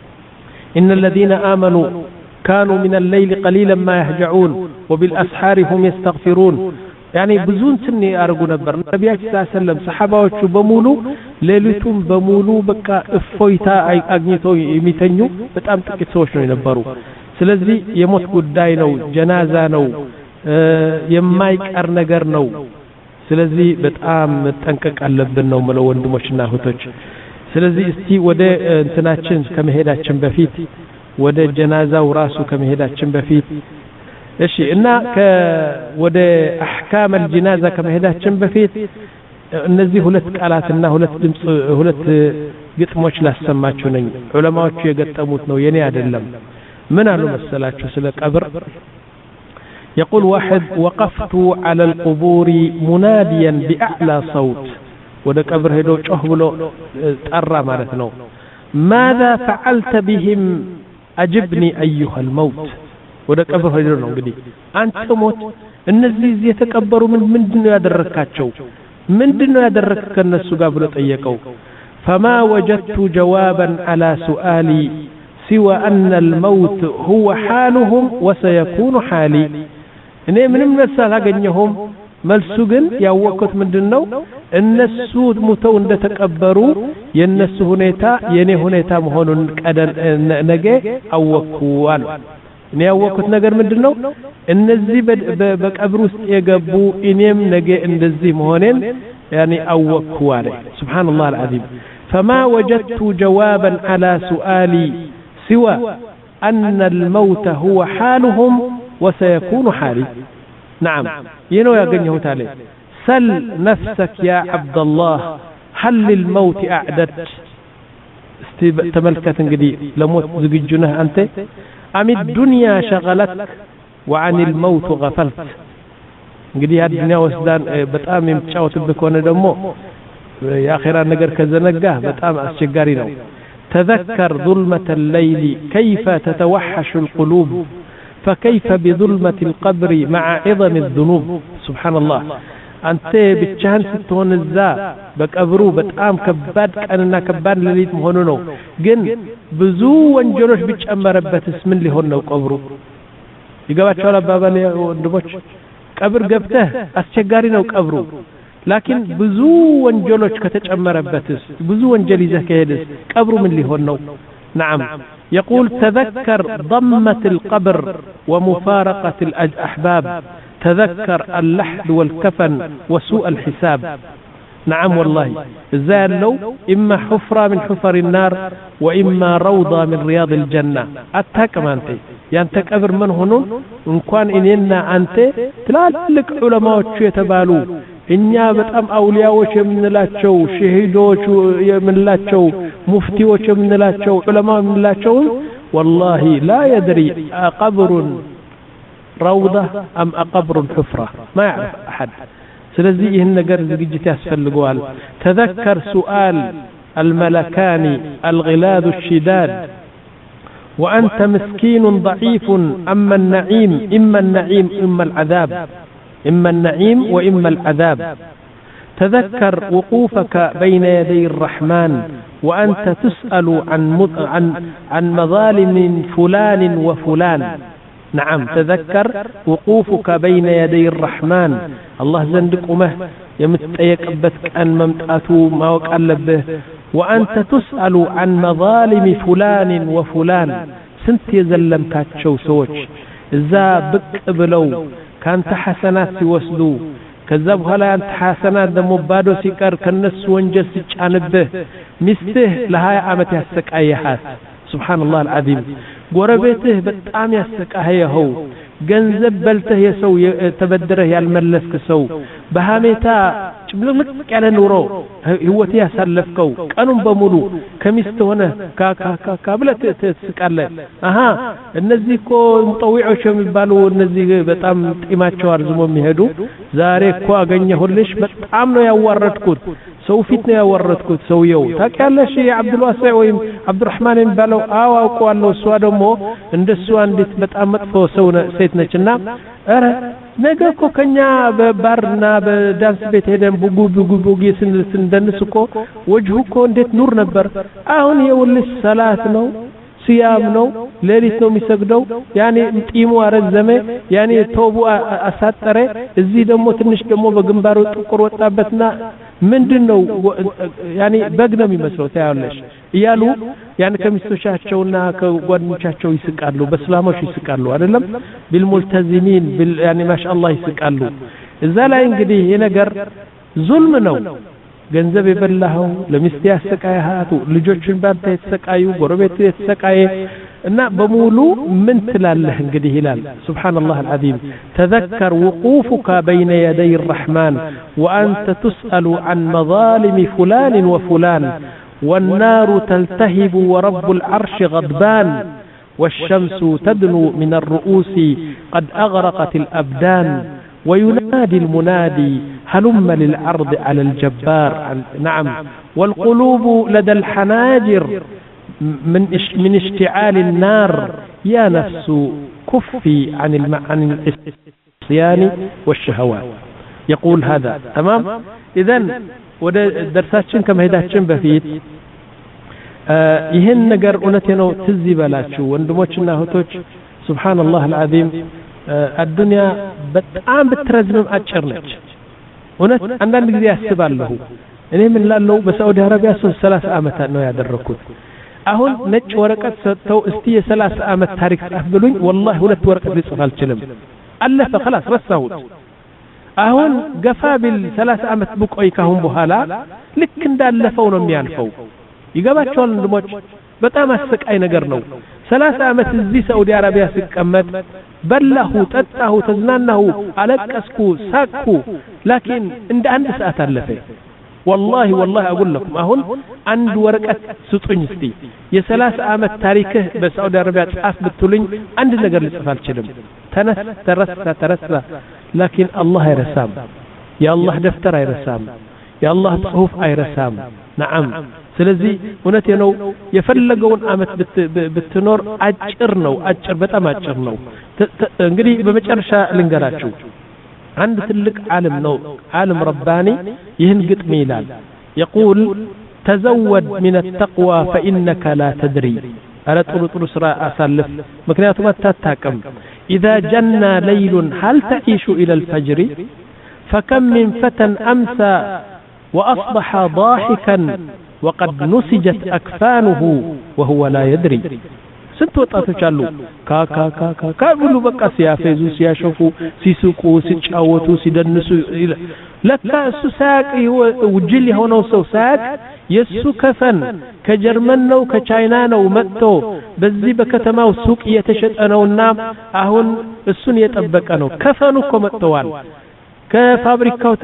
إن الذين آمنوا كانوا من الليل قليلا ما يهجعون وبالأسحار هم يستغفرون يعني بزون سني أرجو نبر النبي صلى الله عليه وسلم صحابة بمولو ليلتهم بمولو بكا إفويتا أغنيتو يميتنيو بتأم تكتسوش نو ينبرو سلزي يموت قداي نو جنازة نو يمايك أرنقر نو سلزي بتأم تنكك ألبن نو ملو وندموشنا هتوش سلزي استي وده انتناتشن كمهداتشن بفيت وده جنازة وراسو كمهداتشن بفيت እሺ እና ወደ احكام الجنازه ከመሄዳችን በፊት እነዚህ ሁለት ቃላትና ሁለት ድምጽ ሁለት ግጥሞች ላሰማችሁ ነኝ ዑለማዎቹ የገጠሙት ነው የኔ አይደለም ምን አሉ መሰላችሁ ስለ ቀብር يقول واحد وقفت على القبور مناديا باعلى صوت ወደ ቀብር ሄዶ ጮህ ብሎ ጠራ ማለት ነው ماذا فعلت بهم اجبني ايها الموت ወደ ቀብር ሄዶ ነው እንግዲህ አንተ ሞት እነዚህ እዚህ የተቀበሩ ምን ምንድነው ያደረካቸው ምንድነው ያደረከ ከነሱ ጋር ብሎ ጠየቀው فما وجدت جوابا على سؤالي سوى أن الموت هو حالهم وسيكون حالي እኔ ምንም መልስ አላገኘሁም መልሱ ግን ያወቅኩት ምንድነው እነሱ ሞተው እንደተቀበሩ የነሱ ሁኔታ የኔ ሁኔታ መሆኑን ቀደን ነገ አወቅኩ አሉ እኔ ያወቅኩት ነገር ምንድነው እነዚህ በቀብር ውስጥ የገቡ እኔም ነገ እንደዚህ መሆኔን يعني አወቅኩ አለ سبحان الله العظيم فما وجدت جوابا على سؤالي سوى أن الموت هو حالهم وسيكون حالي نعم ينو يغنيه تعالى سل نفسك يا عبد الله هل للموت أعددت تملكت انقدي لموت زقجنه أنت أم الدنيا شغلتك وعن الموت غفلت እንግዲህ አድኛ ወስዳን በጣም የምትጫወትብህ ከሆነ ደግሞ የአኺራ ነገር ከዘነጋ በጣም አስቸጋሪ ነው تذكر ظلمة الليل كيف تتوحش القلوب فكيف بظلمة القبر مع عظم الذنوب سبحان الله أنت بتشان ستون الزا بقبرو بتقام كباد كأننا كباد لليت مهونو جن بزو وانجروش بتشمربت اسم اللي هونو قبرو يقبات شوال بابا لي وندبوش ቀብር ገብተህ አስቸጋሪ ነው ቀብሩ ላኪን ብዙ ወንጀሎች ከተጨመረበትስ ብዙ ወንጀል ይዘህ ከሄድስ ቀብሩ ምን ሊሆን ነው نعم يقول تذكر ضمة القبر ومفارقة الأحباب تذكر اللحد والكفن وسوء الحساب نعم والله زال لو إما حفرة من حفر النار وإما روضة من رياض الجنة أتاكم أنت يعني تكبر من هنون إن كان إننا أنت تلالك علماء يتبالو إنيا بتأم أولياء وش من لا تشو شهيد وش من لا تشو مفتي وش من لا تشو علماء من لا تشو والله لا يدري أقبر روضة أم أقبر حفرة ما يعرف أحد سلزي إهن نقر زجيت يسفل قوال تذكر سؤال الملكان الغلاد الشداد وأنت مسكين ضعيف أما النعيم إما النعيم إما العذاب إما النعيم وإما العذاب تذكر وقوفك بين يدي الرحمن وأنت تسأل عن عن عن مظالم فلان وفلان نعم تذكر وقوفك بين يدي الرحمن الله زندك أمه يمتأيك بتك أن ممتأتو ما وقلبه وأنت تسأل عن مظالم فلان وفلان سنت يزلم كاتشو سوش إذا بك بلو كانت حسنات سوسدو كذب هلا أنت حسنات دمو بادو سيكار كنس وانجل سيجانبه مسته لها عامته السكايحات سبحان الله العظيم قربته بتقام يسكايه هو ገንዘብ በልተህ የሰው ተበድረህ ያልመለስክ ሰው በሃሜታ ጭምልቅ ያለ ኑሮ ህይወት ያሳለፍከው ቀኑን በሙሉ ከሚስት ሆነ ካካካ ብለህ ትስቃለህ አሃ እነዚህ እኮ ሙጠዊዖች የሚባሉ እነዚህ በጣም ጢማቸው አርዝሞ የሚሄዱ ዛሬ እኮ አገኘሁልሽ በጣም ነው ያዋረድኩት ሰው ፊት ነው ያዋረድኩት ሰውየው ታውቂያለሽ የአብዱል ዋሲዕ ወይም አብዱራህማን የሚባለው አዎ አውቀዋለሁ እሷ ደግሞ እንደሱ አንዲት በጣም መጥፎ ሰው ሴት ነችና አረ ነገ እኮ ከኛ በባርና በዳንስ ቤት ሄደን ቡጉ ቡጉ ቡጉ ስንደንስ እኮ ወጅሁ እኮ እንዴት ኑር ነበር አሁን የውልሽ ሰላት ነው ሲያም ነው ሌሊት ነው የሚሰግደው ያኔ ጢሙ አረዘመ ያኔ ተውቡ አሳጠረ እዚህ ደግሞ ትንሽ ደግሞ በግንባሩ ጥቁር ወጣበትና ምንድነው ያኔ በግ ነው የሚመስለው ታያለሽ እያሉ ያን ከሚስቶቻቸውና ከጓደኞቻቸው ይስቃሉ በእስላሞች ይስቃሉ አይደለም ቢልሙልተዚሚን ቢል ያኔ ማሻአላህ ይስቃሉ እዛ ላይ እንግዲህ ይሄ ነገር ዙልም ነው ገንዘብ የበላው ለሚስት ያሰቃያቱ ልጆችን ባንተ የተሰቃዩ ጎረቤት የተሰቃየ እና በሙሉ ምን ትላለህ እንግዲህ ይላል ሱብሃንአላህ አልዓዚም ተذكر وقوفك بين يدي الرحمن وأنت تسأل عن مظالم فلان وفلان والنار تلتهب ورب العرش غضبان والشمس تدنو من الرؤوس قد أغرقت الأبدان وينادي المنادي هلم للعرض على الجبار نعم والقلوب لدى الحناجر من من اشتعال النار يا نفس كفي عن عن العصيان والشهوات يقول هذا تمام اذا ወደ ደርሳችን ከመሄዳችን በፊት ይሄን ነገር እውነቴ ነው ትዝ ይበላችሁ ወንድሞችና እህቶች ሱብሃንአላህ አልዓዚም አዱንያ በጣም ብትረዝምም አጭር ነች እውነት አንዳንድ ጊዜ ያስባለሁ እኔ ምን ላለው በሳዑዲ አረቢያ ሰላሳ አመት ነው ያደረኩት አሁን ነጭ ወረቀት ሰጥተው እስቲ የ30 አመት ታሪክ ጻፍ ብሉኝ والله ሁለት ወረቀት ልጽፍ አልችልም አለፈ خلاص ረሳሁት አሁን ገፋ ቢል ሰላሳ አመት ብቆይ ካሁን በኋላ ልክ እንዳለፈው ነው የሚያልፈው ይገባቸዋል ወንድሞች በጣም አስቀይ ነገር ነው ሰላሳ አመት እዚህ ሳዑዲ አረቢያ ሲቀመጥ በላሁ ጠጣሁ ተዝናናሁ አለቀስኩ ሳቅኩ ላኪን እንደ አንድ ሰዓት አለፈ والله والله اقول لكم አሁን አንድ ወረቀት ስጡኝ እስቲ የ30 አመት ታሪክህ በሳዑዲ አረቢያ ጻፍ ብትሉኝ አንድ ነገር ልጽፍ አልችልም ተነስ ተረሳ ተረሳ ላኪን አላህ አይረሳም የአላህ ደፍተር አይረሳም የአላህ ጽሁፍ አይረሳም نعم ስለዚህ እውነቴ ነው የፈለገውን አመት ብትኖር አጭር ነው አጭር በጣም አጭር ነው እንግዲህ በመጨረሻ ልንገራችሁ عند تلك عالم نو عالم رباني يهن قطم يلال يقول تزود من التقوى فإنك لا تدري ألا تقول تقول سراء أسالف مكنيات ما تتاكم إذا جنى ليل هل تعيش إلى الفجر فكم من فتى أمسى وأصبح ضاحكا وقد نسجت أكفانه وهو لا يدري ስንት ወጣቶች አሉ ካ ካ ካ ካ ካብሉ በቃ ሲያፈዙ ሲያሾፉ ሲስቁ ሲጫወቱ ሲደንሱ ለካ እሱ ሳቅ ውጅል የሆነው ሰው ሳቅ የሱ ከፈን ከጀርመን ነው ከቻይና ነው መጥቶ በዚህ በከተማው ሱቅ እየተሸጠ ነውና አሁን እሱን የጠበቀ ነው ከፈኑ እኮ መጥተዋል ከፋብሪካው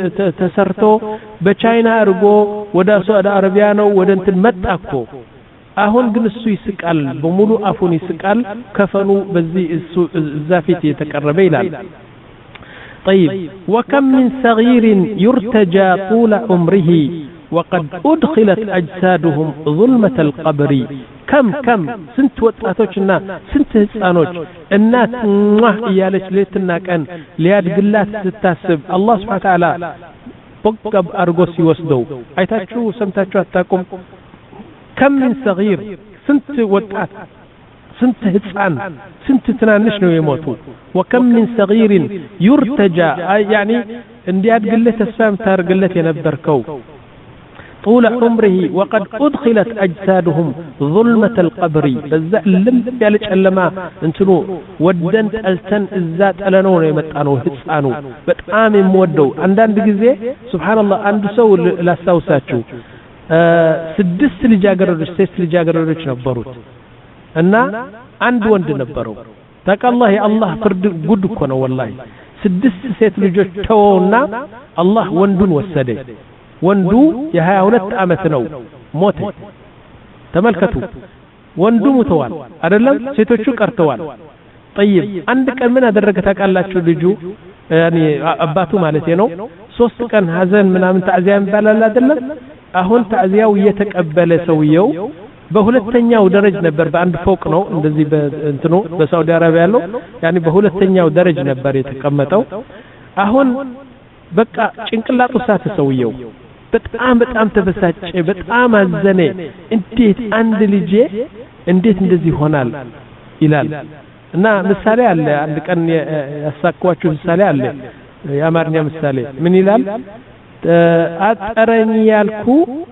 ተሰርቶ በቻይና አርጎ ወደ ሳዑዲ አረቢያ ነው ወደ እንትን መጣኮ አሁን ግን እሱ ይስቃል በሙሉ አፉን ይስቃል ከፈኑ በዚህ እሱ ዛፊት የተቀረበ ይላል طيب وكم من صغير يرتجى طول عمره وقد أدخلت أجسادهم ظلمة القبر كم كم سنت وطاتوچنا سنت ህፃኖች እናት ሟህ እያለች ሌትና ቀን ሊያድግላት ስታስብ አላህ Subhanahu Wa Ta'ala በቀብ አርጎ ሲወስደው አይታችሁ ሰምታችሁ አታውቁም كم من صغير سنت وطات سنت ህፃን سنت ትናንሽ ነው የሞቱ وكم من صغير يرتجى يعني እንዲያድግለት ተስፋ የምታርግለት የነበርከው طول عمره وقد أدخلت أجسادهم ظلمة القبر بزا لم يالج ألما انتنو ودنت ألتن الزات ألنون يمتعنو هتسعنو بتعام مودو عندان بجزي سبحان الله عنده سو لا سوساتشو آه سدست لجاقررش سيست لجاقررش نبروت أنا عند وند نبرو تاك الله الله فرد قد كنا والله سدست سيت لجوش تونا الله وندون والسدي ወንዱ የሃያ ሁለት አመት ነው ሞተ ተመልከቱ ወንዱ ሞተዋል አይደለም ሴቶቹ ቀርተዋል طيب አንድ ቀን ምን አደረገ ታውቃላችሁ ልጁ يعني አባቱ ማለት ነው ሶስት ቀን ሀዘን ምናምን ታዚያ ይባላል አይደለም አሁን ታዚያው እየተቀበለ ሰውየው በሁለተኛው ደረጃ ነበር በአንድ ፎቅ ነው እንደዚህ በእንትኑ በሳውዲ አረቢያ ያለው يعني በሁለተኛው ደረጃ ነበር የተቀመጠው አሁን በቃ ጭንቅላቱ ሳተ ሰውየው በጣም በጣም ተበሳጨ በጣም አዘነ እንዴት አንድ ልጅ እንዴት እንደዚህ ይሆናል ይላል እና ምሳሌ አለ አንድ ቀን ያሳኳችሁ ምሳሌ አለ የአማርኛ ምሳሌ ምን ይላል አጠረኝ ያልኩ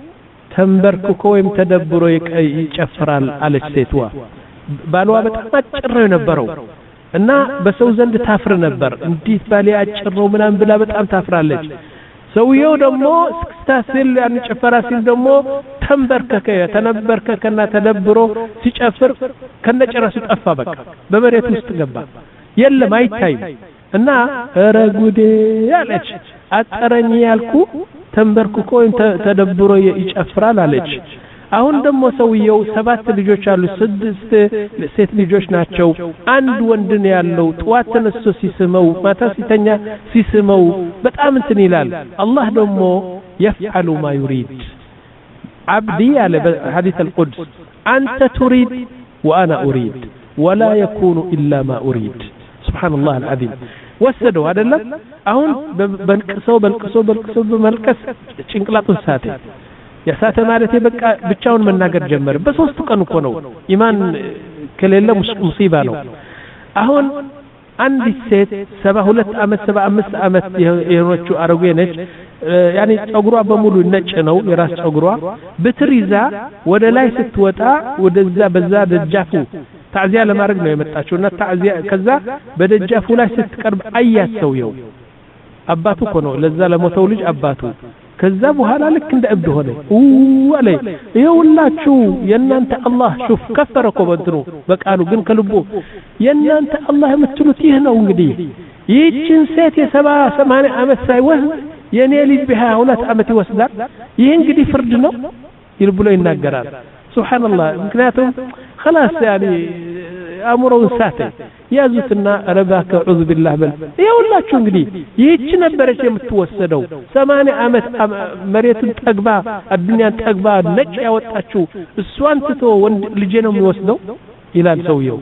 ተንበርክኮ ወይም ተደብሮ ይጨፍራል አለች ሴትዋ ባሏ በጣም አጭረው የነበረው እና በሰው ዘንድ ታፍር ነበር እንዴት ባሌ አጭረው ምናምን ብላ በጣም ታፍራለች ሰውየው ደግሞ ስታስል ያን ጨፈራ ሲል ደግሞ ተንበርከከ ተነበርከከና ተደብሮ ሲጨፍር ከነጨራሱ ጠፋ በቃ በመሬት ውስጥ ገባ የለም አይታይም እና ረጉዴ ያለች አጠረኝ ያልኩ ተንበርክኮ ተደብሮ ይጨፍራል አለች አሁን ደግሞ ሰውየው ሰባት ልጆች አሉ ስድስት ሴት ልጆች ናቸው አንድ ወንድ ነው ያለው ጧት ተነስቶ ሲስመው ማታ ሲተኛ ሲስመው በጣም እንትን ይላል አላህ ደግሞ يفعل ما يريد عبدي على حديث القدس أنت تريد وأنا أريد ولا يكون إلا ما أريد سبحان الله العظيم وسدوا هذا لا أهون بنكسو بنكسو بنكسو بملكس شنقلاط ساتي ያሳተ ማለት በቃ ብቻውን መናገር ጀመረ በሶስት ቀን እኮ ነው ኢማን ከሌለ ሙሲባ ነው አሁን አንድ ሴት ሰባ ሁለት አመት ሰባ አምስት አመት የሆነችው አረጉ ነች ያኒ ጸጉሯ በሙሉ ነጭ ነው የራስ ጸጉሯ በትሪዛ ወደ ላይ ስትወጣ ወደዛ በዛ ደጃፉ ታዚያ ለማድረግ ነው የመጣችውና ታዚያ ከዛ በደጃፉ ላይ ስትቀርብ አያሰውየው አባቱ እኮ ነው ለዛ ለሞተው ልጅ አባቱ ከዛ በኋላ ልክ እንደ እብድ ሆነ ወለ ይውላችሁ የናንተ አላህ ሹፍ ከፈረኮ በድሩ በቃሉ ግን ከልቡ የናንተ አላህ የምትሉት ይህ ነው እንግዲህ ይህችን ሴት የሰባ ሰማንያ አመት ሳይወስድ የኔ ልጅ በሃያ ሁለት አመት ይወስዳል ይህ እንግዲህ ፍርድ ነው ይልብሎ ይናገራል ሱብሃንአላህ ምክንያቱም خلاص يعني አእምሮው ሳተ ያዙትና ረባከ ዑዝ ቢላህ በል ይውላችሁ እንግዲህ ይህች ነበረች የምትወሰደው ሰማንያ አመት መሬቱን ጠግባ አዱንያን ጠግባ ነጭ ያወጣችሁ እሷን ትቶ ወንድ ልጅ ነው የሚወስደው ይላል ሰውየው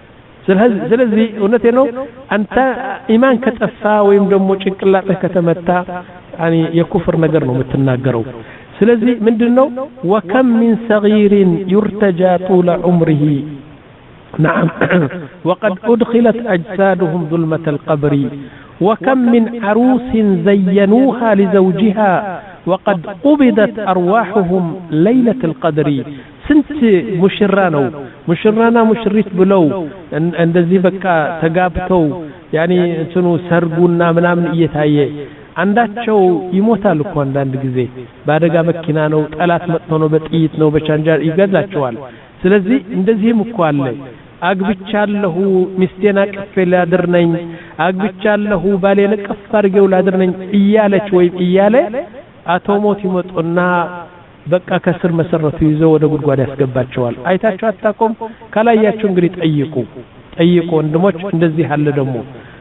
ስለዚህ እውነቴ ነው አንተ ኢማን ከጠፋ ወይም ደግሞ ጭንቅላትህ ከተመታ يعني የኩፍር ነገር ነው የምትናገረው ስለዚህ ምንድነው وكم من صغير يرتجى طول عمره نعم وقد أدخلت أجسادهم ظلمة القبر وكم من عروس زينوها لزوجها وقد قبضت أرواحهم ليلة القدر سنت مشرانو مشرانا مشريت بلو اندزي بكا تقابتو يعني سنو سرقونا منامن ايتايه አንዳቸው ይሞታል እኮ አንዳንድ ጊዜ ባደጋ መኪና ነው ጠላት መጥቶ ነው በጥይት ነው በቻንጃር ይገድላቸዋል ስለዚህ እንደዚህም እኮ አለ አግብቻለሁ ሚስቴና ቀፍ ላድርነኝ አግብቻለሁ ባሌን ቀፍ አድርገው ላድርነኝ እያለች ወይ እያለ አቶሞት ይመጡና በቃ ከስር መሰረቱ ይዘው ወደ ጉድጓድ ያስገባቸዋል። አይታችሁ አታውቁም? ካላያችሁ እንግዲህ ጠይቁ ጠይቁ ወንድሞች። እንደዚህ አለ ደግሞ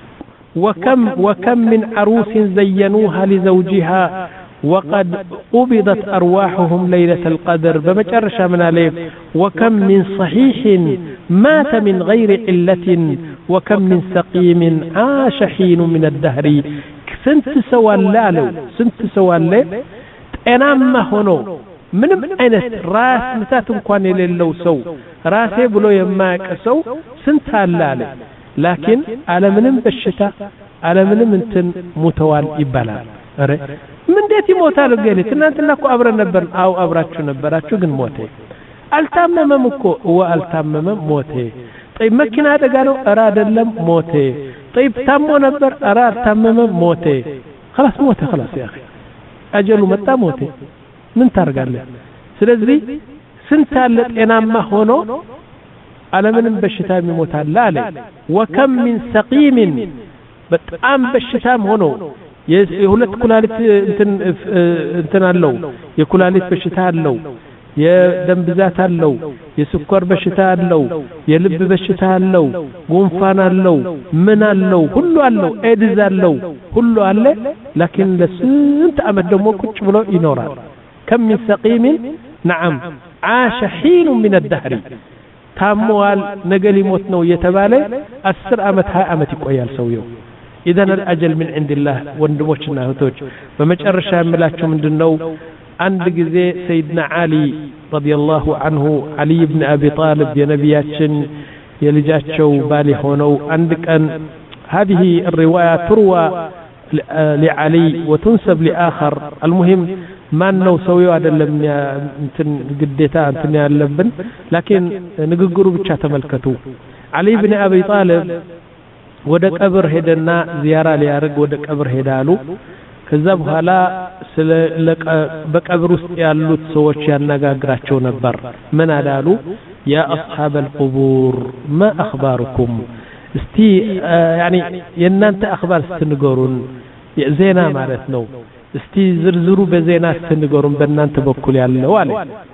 وكم وكم من عروس زينوها لزوجها وقد قبضت أرواحهم ليلة القدر بمجرشة من عليه وكم من صحيح مات من غير علة وكم من سقيم عاش حين من الدهر سنت سوالالو سنت سوالي أنام هنو ምንም አይነት ራስ ምታት እንኳን የሌለው ሰው ራሴ ብሎ የማያቀሰው ስንት አለ አለ ላኪን ዓለምንም በሽታ ዓለምንም እንትን ሙተዋል ይባላል። አረ ምን እንዴት ይሞታል ገሌ ትናንትና እኮ አብረን ነበር። አው አብራችሁ ነበራችሁ ግን ሞተ። አልታመመም እኮ ወ አልታመመም ሞተ። طيب መኪና አደጋ ነው አራ አይደለም ሞተ። طيب ታሞ ነበር አራ አልታመመም ሞተ። خلاص ሞተ خلاص يا اخي አጀሉ መጣ ሞተ። ምን ታርጋለህ? ስለዚህ ስንት አለ ጤናማ ሆኖ ዓለምንም በሽታ የሚሞታል አለ وكم من سقيم በጣም በሽታም ሆኖ የሁለት ኩላሊት እንትን እንትን አለው የኩላሊት በሽታ አለው የደም ብዛት አለው የስኳር በሽታ አለው የልብ በሽታ አለው ጉንፋን አለው ምን አለው ሁሉ አለው ኤድዝ አለው ሁሉ አለ ላኪን ለስንት ዓመት ደግሞ ቁጭ ብሎ ይኖራል። كم من سقيم نعم عاش حين من الدهر ታሟል ነገ ሊሞት ነው የተባለ አስር ዓመት ሃያ ዓመት ይቆያል ሰውየው። إذن الأجل من عند الله ወንድሞችና እህቶች በመጨረሻ የምላችሁ ምንድነው አንድ ጊዜ ሰይድና አሊ ረዲየላሁ ዐንሁ አሊ ኢብኑ አቢ ጣሊብ የነቢያችን የልጃቸው ባል ሆነው አንድ ቀን هذه الرواية تروى لعلي وتنسب لآخر المهم ማን ነው ሰውየው አይደለም እንትን ግዴታ እንትን ያለብን ላኪን ንግግሩ ብቻ ተመልከቱ። አሊ ኢብኑ አቢ ጣሊብ ወደ ቀብር ሄደና ዚያራ ሊያርግ ወደ ቀብር ሄዳሉ። ከዛ በኋላ ስለ በቀብር ውስጥ ያሉት ሰዎች ያነጋግራቸው ነበር። ምን አላሉ? ያ አስሐበ القبور ما اخباركم እስቲ ያኒ የናንተ አخبار ስትንገሩን የዜና ማለት ነው እስቲ ዝርዝሩ በዜና ስትንገሩን በእናንተ በኩል ያለው አለ።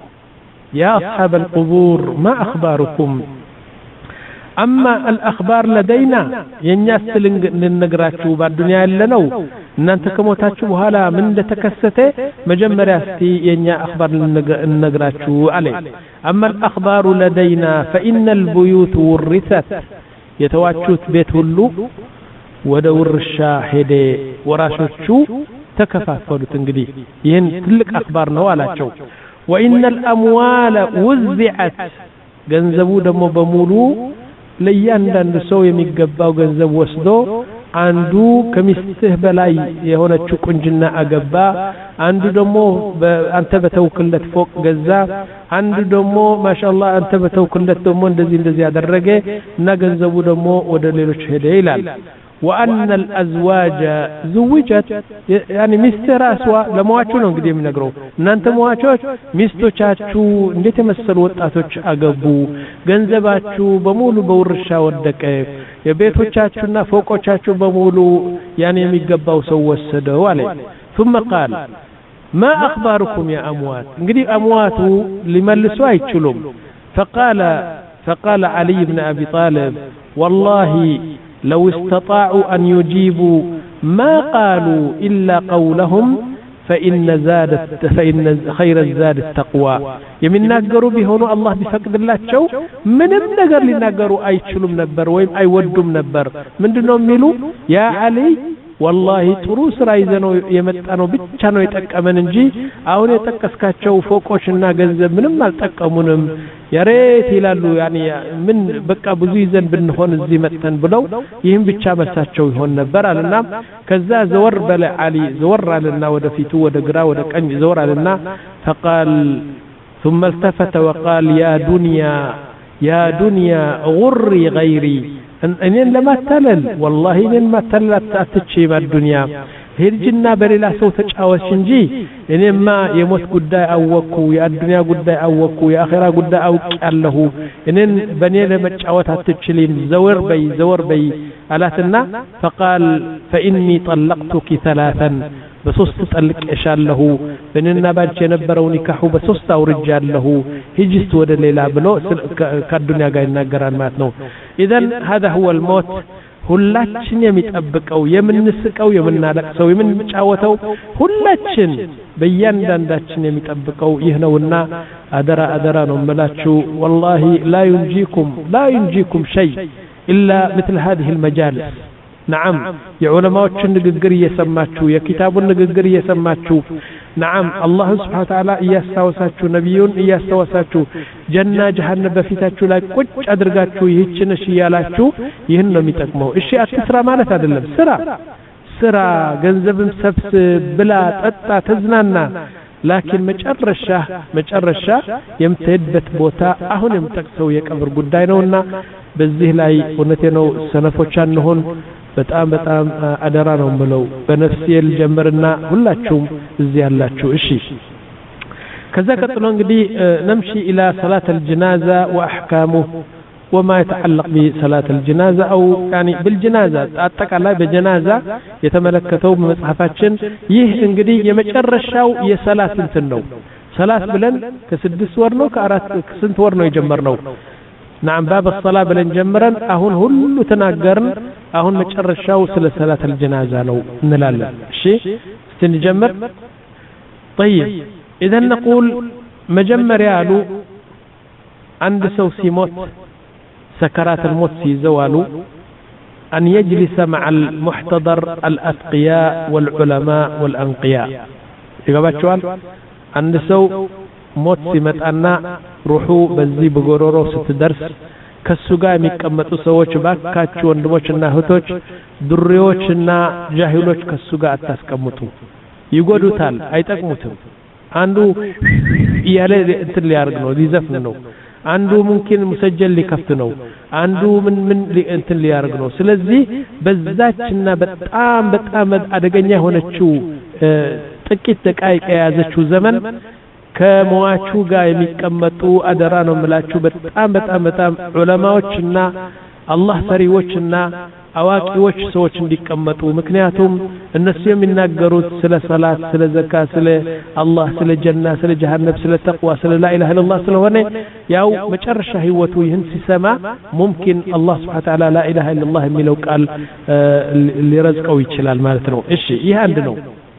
ያ አስሐበ القبور ما اخباركم اما الاخبار لدينا የኛስ ልንነግራችሁ በዱንያ ያለነው እናንተ ከሞታችሁ በኋላ ምን እንደተከሰተ መጀመሪያ እስቲ የኛ አخبار ልንነግራችሁ አለ። اما الاخبار لدينا فان البيوت ورثت የተዋቹት ቤት ሁሉ ወደ ውርሻ ሄደ ወራሾቹ ተከፋፈሉት። እንግዲህ ይሄን ትልቅ አخبار ነው አላቸው። وان الاموال وزعت ገንዘቡ ደግሞ በሙሉ ለእያንዳንዱ ሰው የሚገባው ገንዘብ ወስዶ አንዱ ከሚስትህ በላይ የሆነችው ቁንጅና አገባ፣ አንዱ ደግሞ አንተ በተውክለት ፎቅ ገዛ፣ አንዱ ደግሞ ማሻአላህ አንተ በተውክለት ደግሞ እንደዚህ እንደዚህ ያደረገ እና ገንዘቡ ደግሞ ወደ ሌሎች ሄደ ይላል። وأن الأزواج زوجت يعني مستراسوا ለሟቹ ነው እንግዲህ የሚነግረው እናንተ ሟቾች ሚስቶቻችሁ እንዴት መሰሉ ወጣቶች አገቡ፣ ገንዘባችሁ በሙሉ በውርሻ ወደቀ፣ የቤቶቻችሁና ፎቆቻችሁ በሙሉ ያን የሚገባው ሰው ወሰደው አለ። ثم قال ما أخباركم يا أموات እንግዲህ አምዋቱ ሊመልሱ አይችሉም። فقال فقال علي بن أبي طالب والله لو استطاعوا أن يجيبوا ما قالوا إلا قولهم فإن زادت فإن خير الزاد التقوى يمن ناقروا بهونو الله بفقد الله شو من نقر لناقروا أي تشلم نبر ويم أي ودم نبر من دونهم ميلو يا علي والله تروس رايزنو يمتانو بيتشانو يتقمن እንጂ አሁን የተከስካቸው ፎቆችና ገንዘብ ምንም አልጠቀሙንም ያሬት ይላሉ። ያኒ ምን በቃ ብዙ ይዘን ብንሆን እዚህ መጥተን ብለው ይህም ብቻ መልሳቸው ይሆን ነበር አለና ከዛ ዘወር በለ አሊ ዘወር አለና ወደፊቱ ወደ ግራ ወደ ቀኝ ዘወር አለና فقال ثم التفت وقال يا دنيا يا دنيا غري غيري እኔን ለማታለል والله እኔን ማታለል አትችይም الدنيا ሄድጅና በሌላ ሰው ተጫወች እንጂ እኔማ የሞት ጉዳይ አወኩ የአዱንያ ጉዳይ አወኩ የአኺራ ጉዳይ አውቃለሁ እኔን በኔ ለመጫወት አትችልም ዘወር በይ ዘወር በይ አላትና فقال فاني طلقتك ثلاثا በሶስት ጠልቄሻለሁ በእኔና ባንቺ የነበረው ኒካሁ በሶስት አውርጃለሁ ሂጅት ወደ ሌላ ብሎ ከአዱንያ ጋር ይናገራል ማለት ነው اذا هذا هو الموت ሁላችን የሚጠብቀው የምንስቀው የምናለቅሰው የምንጫወተው ሁላችን በእያንዳንዳችን የሚጠብቀው ይህ ነውና አደራ አደራ ነው መላችሁ والله لا ينجيكم لا ينجيكم شيء الا مثل هذه المجالس نعم የዑለማዎችን ንግግር እየሰማችሁ የኪታቡን ንግግር እየሰማችሁ نعم الله سبحانه وتعالى እያስተዋሳችሁ ነብዩን እያስተዋሳችሁ ጀና ጀሃነም በፊታችሁ ላይ ቁጭ አድርጋችሁ ይህችን እሺ ያላችሁ ይህን ነው የሚጠቅመው እሺ አትስራ ማለት አይደለም ስራ ስራ ገንዘብም ሰብስብ ብላ ጠጣ ተዝናና ላኪን መጨረሻ መጨረሻ የምትሄድበት ቦታ አሁን የምጠቅሰው የቀብር ጉዳይ ነውና በዚህ ላይ እውነቴ ነው ሰነፎች አንሆን በጣም በጣም አደራ ነው ምለው በነፍሴ ልጀምርና ሁላችሁም እዚህ ያላችሁ እሺ ከዛ ቀጥሎ እንግዲህ نمشي الى صلاه الجنازه واحكامه وما يتعلق بصلاه الجنازه او يعني بالجنازه አጠቃላይ በጀናዛ የተመለከተው መጽሐፋችን ይህ እንግዲህ የመጨረሻው የሰላት እንትን ነው ሰላት ብለን ከስድስት ወር ነው ከአራት ከስንት ወር ነው የጀመርነው نعم باب الصلاه بلن جمرن አሁን ሁሉ ተናገርን አሁን መጨረሻው ስለ ሰላት الجنازه ነው እንላለን እሺ ስንጀምር طيب اذا نقول መጀመሪያ ያሉ አንድ ሰው ሲሞት سكرات الموت ሲዘዋሉ ان يجلس مع المحتضر الاتقياء والعلماء والانقياء ይገባችኋል አንድ ሰው ሞት ሲመጣና ሩሑ በዚህ በጎሮሮ ስትደርስ ከሱ ጋር የሚቀመጡ ሰዎች ባካችሁ ወንድሞችና እህቶች ዱሪዎችና ጃሂሎች ከሱ ጋር አታስቀምጡ ይጎዱታል አይጠቅሙትም አንዱ ያለ እንትን ሊያርግ ነው ሊዘፍን ነው አንዱ ممكن مسجل ሊከፍት ነው አንዱ ምን ምን እንትን ሊያርግ ነው ስለዚህ በዛችና በጣም በጣም አደገኛ ሆነችው ጥቂት ደቂቃ የያዘችው ዘመን ከሟቹ ጋር የሚቀመጡ አደራ ነው መላችሁ በጣም በጣም በጣም ዑለማዎችና አላህ ፈሪዎችና አዋቂዎች ሰዎች እንዲቀመጡ ምክንያቱም እነሱ የሚናገሩት ስለ ሰላት ስለ ዘካት ስለ አላህ ስለ ጀና ስለ ጀሃነም ስለ ተቅዋ ስለ ላ ኢላሃ ኢላላህ ስለሆነ ያው መጨረሻ ህይወቱ ይህን ሲሰማ ممكن الله سبحانه وتعالى لا اله الا الله የሚለው ቃል ሊረዝቀው ይችላል ማለት ነው እሺ ይሄ አንድ ነው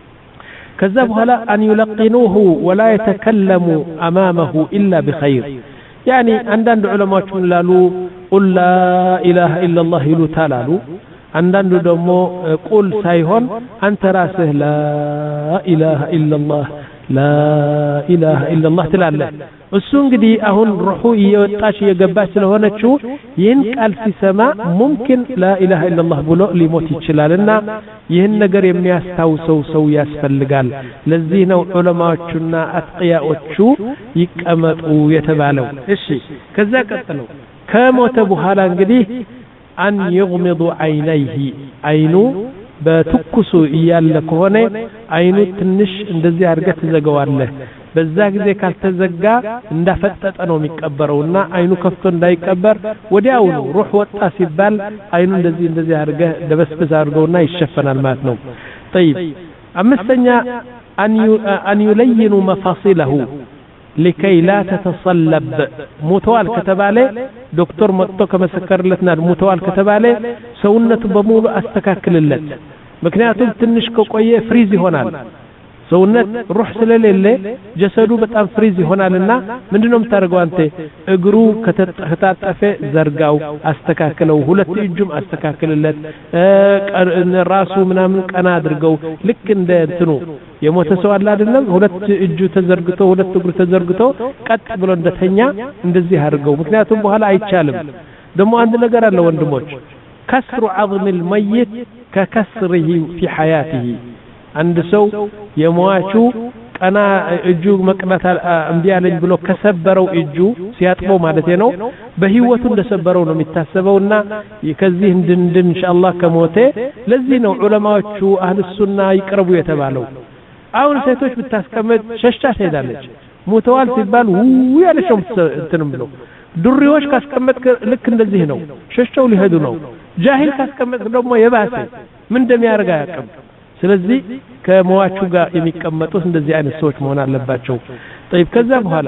كذا بهلا أن يلقنوه ولا يتكلموا أمامه إلا بخير يعني عندنا علماء قالوا قل لا إله إلا الله يلو تلالو عندنا دمو قل سايهون أنت راسه لا إله إلا الله لا إله إلا الله تلاله السون قدي أهون روحو يوتاش يقباش لهونتشو ينقل في سماء ممكن لا إله إلا الله بلو لموت يتشلالنا ይህን ነገር የሚያስታውሰው ሰው ያስፈልጋል ለዚህ ነው ዑለማዎቹና አጥቂያዎቹ ይቀመጡ የተባለው እሺ ከዛ ቀጥለው ከሞተ በኋላ እንግዲህ አን يغمض عينيه አይኑ በትኩሱ እያለ ከሆነ አይኑ ትንሽ እንደዚህ አድርገህ ትዘጋዋለህ በዛ ጊዜ ካልተዘጋ እንዳፈጠጠ ነው የሚቀበረውና አይኑ ከፍቶ እንዳይቀበር ወዲያው ነው ሩህ ወጣ ሲባል አይኑ እንደዚህ እንደዚህ አድርገህ ደበስበስ አድርገውና ይሸፈናል ማለት ነው طيب አምስተኛ ان ان يلين مفاصله لكي لا تتصلب موتوال ከተባለ ዶክተር መጥቶ ከመሰከረለትና موتوال ከተባለ ሰውነቱ በሙሉ አስተካክልለት ምክንያቱም ትንሽ ከቆየ ፍሪዝ ይሆናል ሰውነት ሩህ ስለሌለ ጀሰዱ በጣም ፍሪዝ ይሆናልና ምንድነው የምታደርገው አንተ እግሩ ከተጣጠፈ ዘርጋው አስተካክለው ሁለት እጁም አስተካክልለት ራሱ ምናምን ቀና አድርገው ልክ እንደ እንትኑ የሞተ ሰው አለ አይደለም ሁለት እጁ ተዘርግቶ ሁለት እግሩ ተዘርግቶ ቀጥ ብሎ እንደተኛ እንደዚህ አድርገው ምክንያቱም በኋላ አይቻልም ደግሞ አንድ ነገር አለ ወንድሞች كسر عظم الميت ككسره في حياته عند سو يمواتو ቀና እጁ መቅናት እንዲያለኝ ብሎ ከሰበረው እጁ ሲያጥበው ማለት ነው በህይወቱ እንደሰበረው ነው የሚታሰበውና ከዚህ እንድን ኢንሻአላህ ከሞተ ለዚህ ነው ዑለማዎቹ አህሉ ሱና ይቅርቡ የተባለው አሁን ሴቶች ብታስቀመጥ ሸሽታ ትሄዳለች ሞተዋል ሲባል ውይ ያለሽው እንትንም ብሎ ዱሪዎች ካስቀመጥ ልክ እንደዚህ ነው ሸሽተው ሊሄዱ ነው ጃሂል ካስቀመጥ ደግሞ የባሰ ምን እንደሚያደርግ አያውቅም ስለዚህ ከመዋቹ ጋር የሚቀመጡት እንደዚህ አይነት ሰዎች መሆን አለባቸው طيب ከዛ በኋላ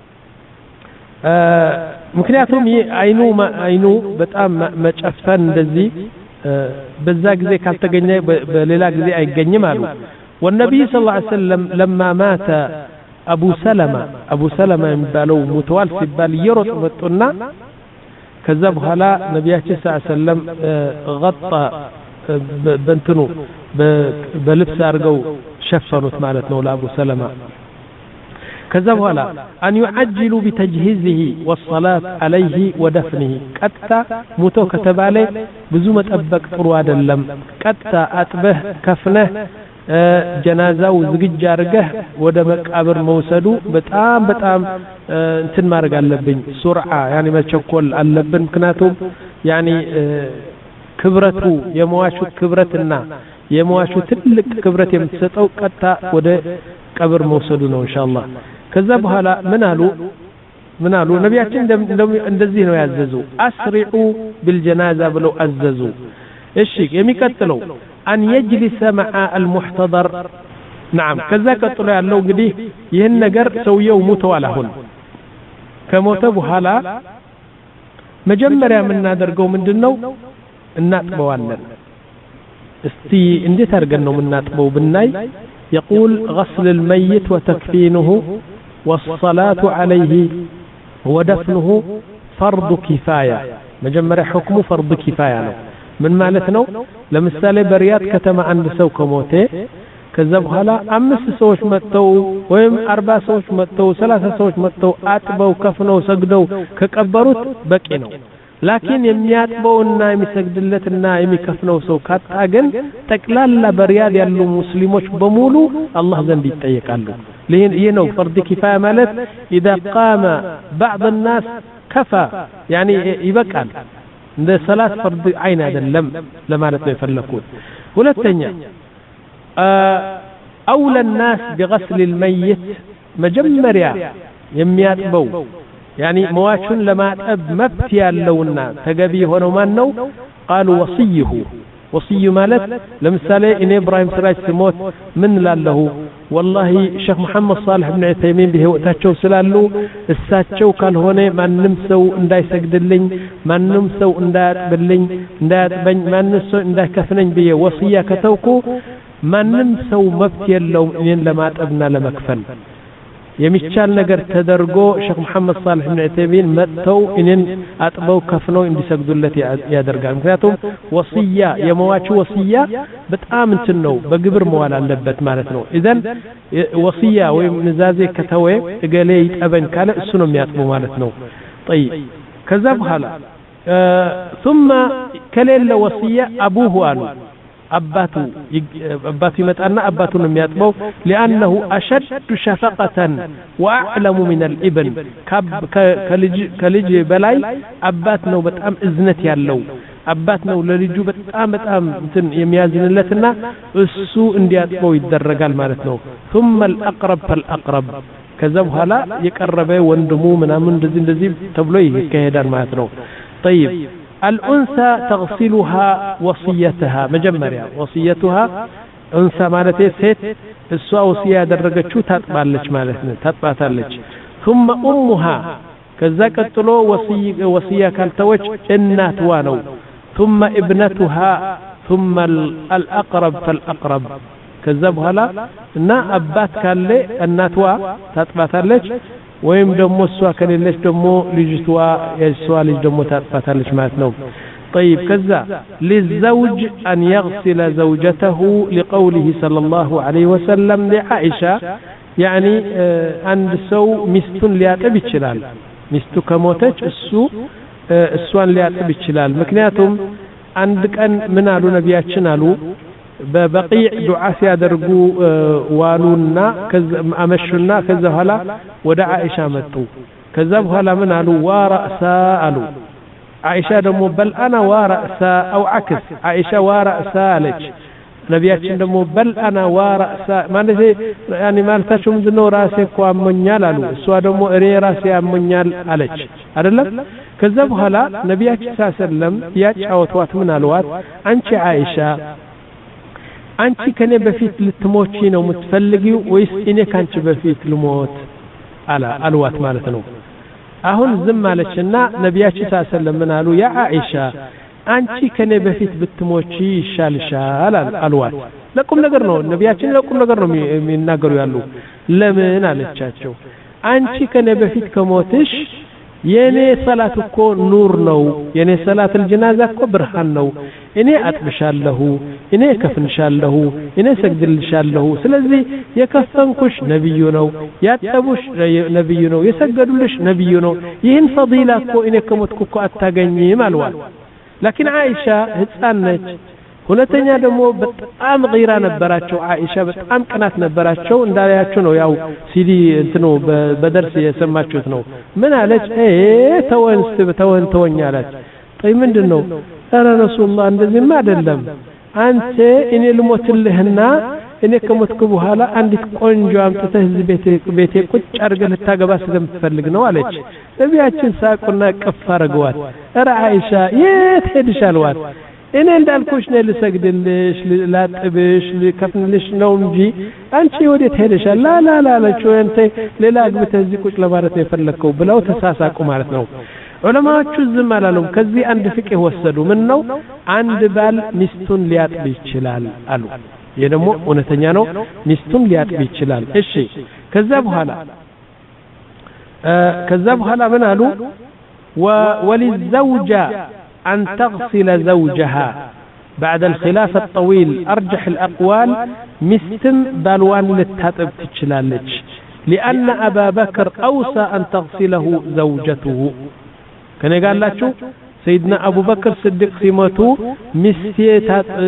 ምክንያቱም አይኑ አይኑ በጣም መጨፈን እንደዚህ በዛ ጊዜ ካልተገኘ በሌላ ጊዜ አይገኝም አሉ والنبي صلى الله عليه وسلم لما مات أبو سلمة أبو سلمة የሚባለው ሙተዋል ሲባል ይሮጥ መጡና ከዛ በኋላ ነብያችን ሰለላሁ ዐለይሂ ወሰለም غطى በእንትኑ በልብስ አድርገው ሸፈኑት ማለት ነው ለአቡ ሰለማ ከዛ በኋላ أن يعجلوا بتجهيزه والصلاة عليه ودفنه ቀጥታ ሙቶ ከተባለ ብዙ መጠበቅ ጥሩ አይደለም ቀጥታ አጥበህ ከፍነህ ጀናዛው ዝግጅ አድርገህ ወደ መቃብር መውሰዱ በጣም በጣም እንትን ማድረግ አለብኝ ሱርዓ ያኒ መቸኮል አለብን ምክንያቱም ያኒ ክብረቱ የመዋሹ ክብረትና የመዋሹ ትልቅ ክብረት የምትሰጠው ቀጥታ ወደ ቀብር መውሰዱ ነው ኢንሻአላህ ከዛ በኋላ ምን አሉ ምን አሉ ነብያችን እንደዚህ ነው ያዘዙ አስሪዑ بالجنازه ብለው አዘዙ እሺ የሚቀጥለው أن يجلس مع المحتضر نعم كذا ቀጥሎ ያለው እንግዲህ ይሄን ነገር ሰውየው ሞተዋል አሁን ከሞተ በኋላ መጀመሪያ የምናደርገው ምንድነው እናጥበዋለን እስቲ እንዴት አድርገን ነው የምናጥበው ብናይ يقول غسل الميت وتكفينه والصلاة عليه ودفنه فرض كفاية مجمرة حكمه فرض كفاية ነው ምን ማለት ነው ለምሳሌ በሪያድ ከተማ አንድ ሰው ከሞተ ከዛ በኋላ አምስት ሰዎች መጥተው ወይም አርባ ሰዎች መጥተው ሰላሳ ሰዎች መጥተው አጥበው ከፍነው ሰግደው ከቀበሩት በቂ ነው ላኪን የሚያጥበውና የሚሰግድለትና የሚከፍነው ሰው ካጣገን ጠቅላላ በሪያድ ያሉ ሙስሊሞች በሙሉ አላህ ዘንድ ይጠየቃሉ ይሄ ነው فرض كفاية ማለት اذا قام بعض الناس كفى يعني ይበቃል እንደ ሰላት فرض عين አይደለም ለማለት ነው የፈለኩት ሁለተኛ اولى الناس بغسل الميت መጀመሪያ የሚያጥበው يعني መዋቹን ለማጠብ መብት ያለውና ተገቢ ሆነው ማን ነው قالوا وصيه وصي ማለት ለምሳሌ እኔ ኢብራሂም ስራጅ ስሞት ምን ላለው والله ሼክ መሐመድ ሷሊህ ኢብኑ ዑሰይሚን በህይወታቸው ስላሉ እሳቸው ካልሆነ ማንንም ሰው እንዳይሰግድልኝ ማንንም ሰው እንዳያጥብልኝ እንዳያጥበኝ ማንንም ሰው እንዳይከፍነኝ በየ ወሲያ ከተውኩ ማንንም ሰው መብት የለውም እኔን ለማጠብና ለመክፈል የሚቻል ነገር ተደርጎ ሼክ መሐመድ ሷሊህ ኢብኑ ዑሰይሚን መጥተው እኔን አጥበው ከፍነው እንዲሰግዱለት ያደርጋል ምክንያቱም ወሲያ የመዋቹ ወሲያ በጣም እንትን ነው በግብር መዋል አለበት ማለት ነው ኢዘን ወሲያ ወይም ንዛዜ ከተወ እገሌ ይጠበን ካለ እሱ ነው የሚያጥበው ማለት ነው طيب ከዛ በኋላ ثم ከሌለ ወሲያ አቡሁ አሉ አባቱ አባቱ ይመጣና አባቱን የሚያጥበው لانه اشد شفقه واعلم من الابن ከልጅ ከልጅ በላይ አባት ነው በጣም እዝነት ያለው አባት ነው ለልጁ በጣም በጣም እንትን የሚያዝንለትና እሱ እንዲያጥበው ይደረጋል ማለት ነው ثم الاقرب فالاقرب ከዛ በኋላ የቀረበ ወንድሙ ምናምን እንደዚህ እንደዚህ ተብሎ ይከሄዳል ማለት ነው طيب الأنثى تغسلها وصيتها مجمريا وصيتها أنثى مالتي ست السوا وصية درجتشو تطبالش مالتنا تطباتالش ثم أمها كذا قتلو وصية وصية كالتوج إنات وانو ثم ابنتها ثم الأقرب فالأقرب كذبها لا نا أبات كالي النات وا تطباتالش ወይም ደግሞ እሷ ከሌለች ደግሞ ልጅቷ የሷ ልጅ ደግሞ ታጥፋታለች ማለት ነው طيب كذا للزوج أن يغسل زوجته لقوله صلى الله عليه وسلم لعائشة يعني عند سو مستن لياطب ይችላል ሚስቱ ከሞተች እሱ እሷን ሊያጥብ ይችላል ምክንያቱም አንድ ቀን ምን አሉ ነብያችን አሉ በበቂዕ ዱዓ ሲያደርጉ ዋሉና አመሹና ከዛ በኋላ ወደ አይሻ መጡ ከዛ በኋላ ምን አሉ ወራእሳ አሉ አይሻ ደግሞ በል አና ወራእሳ አው አክስ አይሻ ወራእሳ አለች ነቢያችን ደግሞ በል አና ወራእሳ ማለት ያኒ ማለታቸው ምንድነው ራሴ እኮ አሞኛል አሉ እሷ ደግሞ እኔ ራሴ አሞኛል አለች አይደለም ከዛ በኋላ ነቢያችን ሰለላሁ ዐለይሂ ወሰለም ያጫወቷት ምን አልዋት አንቺ አይሻ አንቺ ከኔ በፊት ልትሞቺ ነው የምትፈልጊው ወይስ እኔ ካንቺ በፊት ልሞት አላ አልዋት ማለት ነው አሁን ዝም አለችና ነቢያችን ሰለላሁ ዐለይሂ ወሰለም ምን አሉ ያ አይሻ አንቺ ከኔ በፊት ብትሞቺ ይሻልሻል አልዋት ለቁም ነገር ነው ነቢያችን ለቁም ነገር ነው የሚናገሩ ያሉ ለምን አለቻቸው አንቺ ከኔ በፊት ከሞትሽ የኔ ሰላት እኮ ኑር ነው የኔ ሰላት الجنازه እኮ ብርሃን ነው እኔ አጥብሻለሁ እኔ ከፍንሻለሁ እኔ ሰግድልሻለሁ ስለዚህ የከፈንኩሽ ነብዩ ነው ያጠቡሽ ነብዩ ነው የሰገዱልሽ ነብዩ ነው ይህን ፈዲላ እኮ እኔ ከሞትኩ እኮ አታገኝም አልዋል لكن عائشه ህፃን ነች ሁለተኛ ደግሞ በጣም غيራ ነበራቸው አይሻ በጣም ቅናት ነበራቸው እንዳያቸው ነው ያው ሲዲ እንትኑ በደርስ የሰማችሁት ነው ምን አለች እ ተወንስ ተወን ተወኛለች طيب ምንድነው ኧረ ረሱላህ እንደዚህማ አይደለም አንተ እኔ ልሞትልህና እኔ ከሞትኩ በኋላ አንዲት ቆንጆ አምጥተህ እዚህ ቤቴ ቤቴ ቁጭ አድርገህ ልታገባ ስለምትፈልግ ነው አለች ነቢያችን ሳቁና ቅፍ አረጋዋት ኧረ አይሻ የት ሄድሻልዋት እኔ እንዳልኩሽ ነው ልሰግድልሽ ላጥብሽ ልከፍንልሽ ነው እንጂ አንቺ ወዴት ሄደሻል ላ ላ ላ ለቹ አንተ ሌላ አግብተህ እዚህ ቁጭ ለማለት ነው የፈለከው ብለው ተሳሳቁ ማለት ነው ዑለማዎቹ ዝም አላሉም ከዚህ አንድ ፍቅህ ወሰዱ ምን ነው አንድ ባል ሚስቱን ሊያጥብ ይችላል አሉ ይሄ ደግሞ እውነተኛ ነው ሚስቱን ሊያጥብ ይችላል እሺ ከዛ በኋላ ከዛ በኋላ ምን አሉ وللزوجة أن تغسل زوجها بعد الخلاف الطويل أرجح الأقوال مستم بالوان للتهطب تشلالج لأن أبا بكر أوصى أن تغسله زوجته كان قال لك سيدنا أبو بكر صديق سيمته مستيت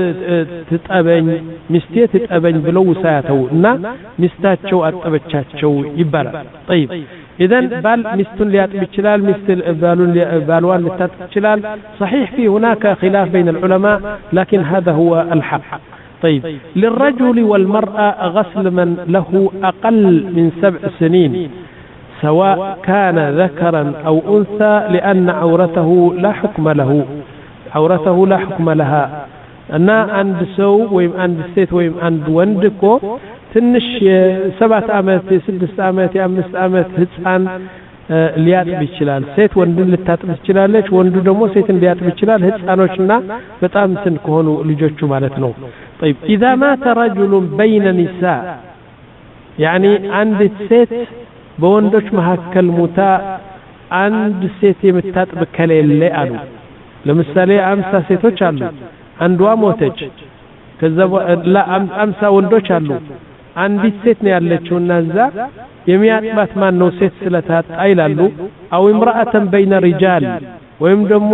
تتأبن مستيت تتأبن بلو ساته نا مستاتشو أتبتشاتشو يبرا طيب إذن بال مستن ليات بتشلال مستل بالون بالوان لتات بتشلال صحيح في هناك خلاف بين العلماء لكن هذا هو الحق طيب للرجل والمرأة غسل من له أقل من سبع سنين سواء كان ذكرا أو أنثى لأن عورته لا حكم له عورته لا حكم لها أنا عند سو ويم عند ست ويم عند وندكو ትንሽ ሰባት አመት ስድስት አመት አምስት አመት ህፃን ሊያጥብ ይችላል ሴት ወንድን ልታጥብ ትችላለች ወንዱ ደግሞ ሴትን ሊያጥብ ይችላል ህፃኖችና በጣም ስን ከሆኑ ልጆቹ ማለት ነው طيب اذا مات رجل بين نساء يعني عند ሴት በወንዶች መካከል ሙታ አንድ ሴት የምታጥብ ከሌለ አሉ ለምሳሌ አምሳ ሴቶች አሉ አንዷ ሞተች ከዛ ላ አምሳ ወንዶች አሉ አንዲት ሴት ነው ያለችውና እዛ የሚያጥባት ማን ነው ሴት ስለታጣ ይላሉ አው امرأة بين رجال ወይም ደግሞ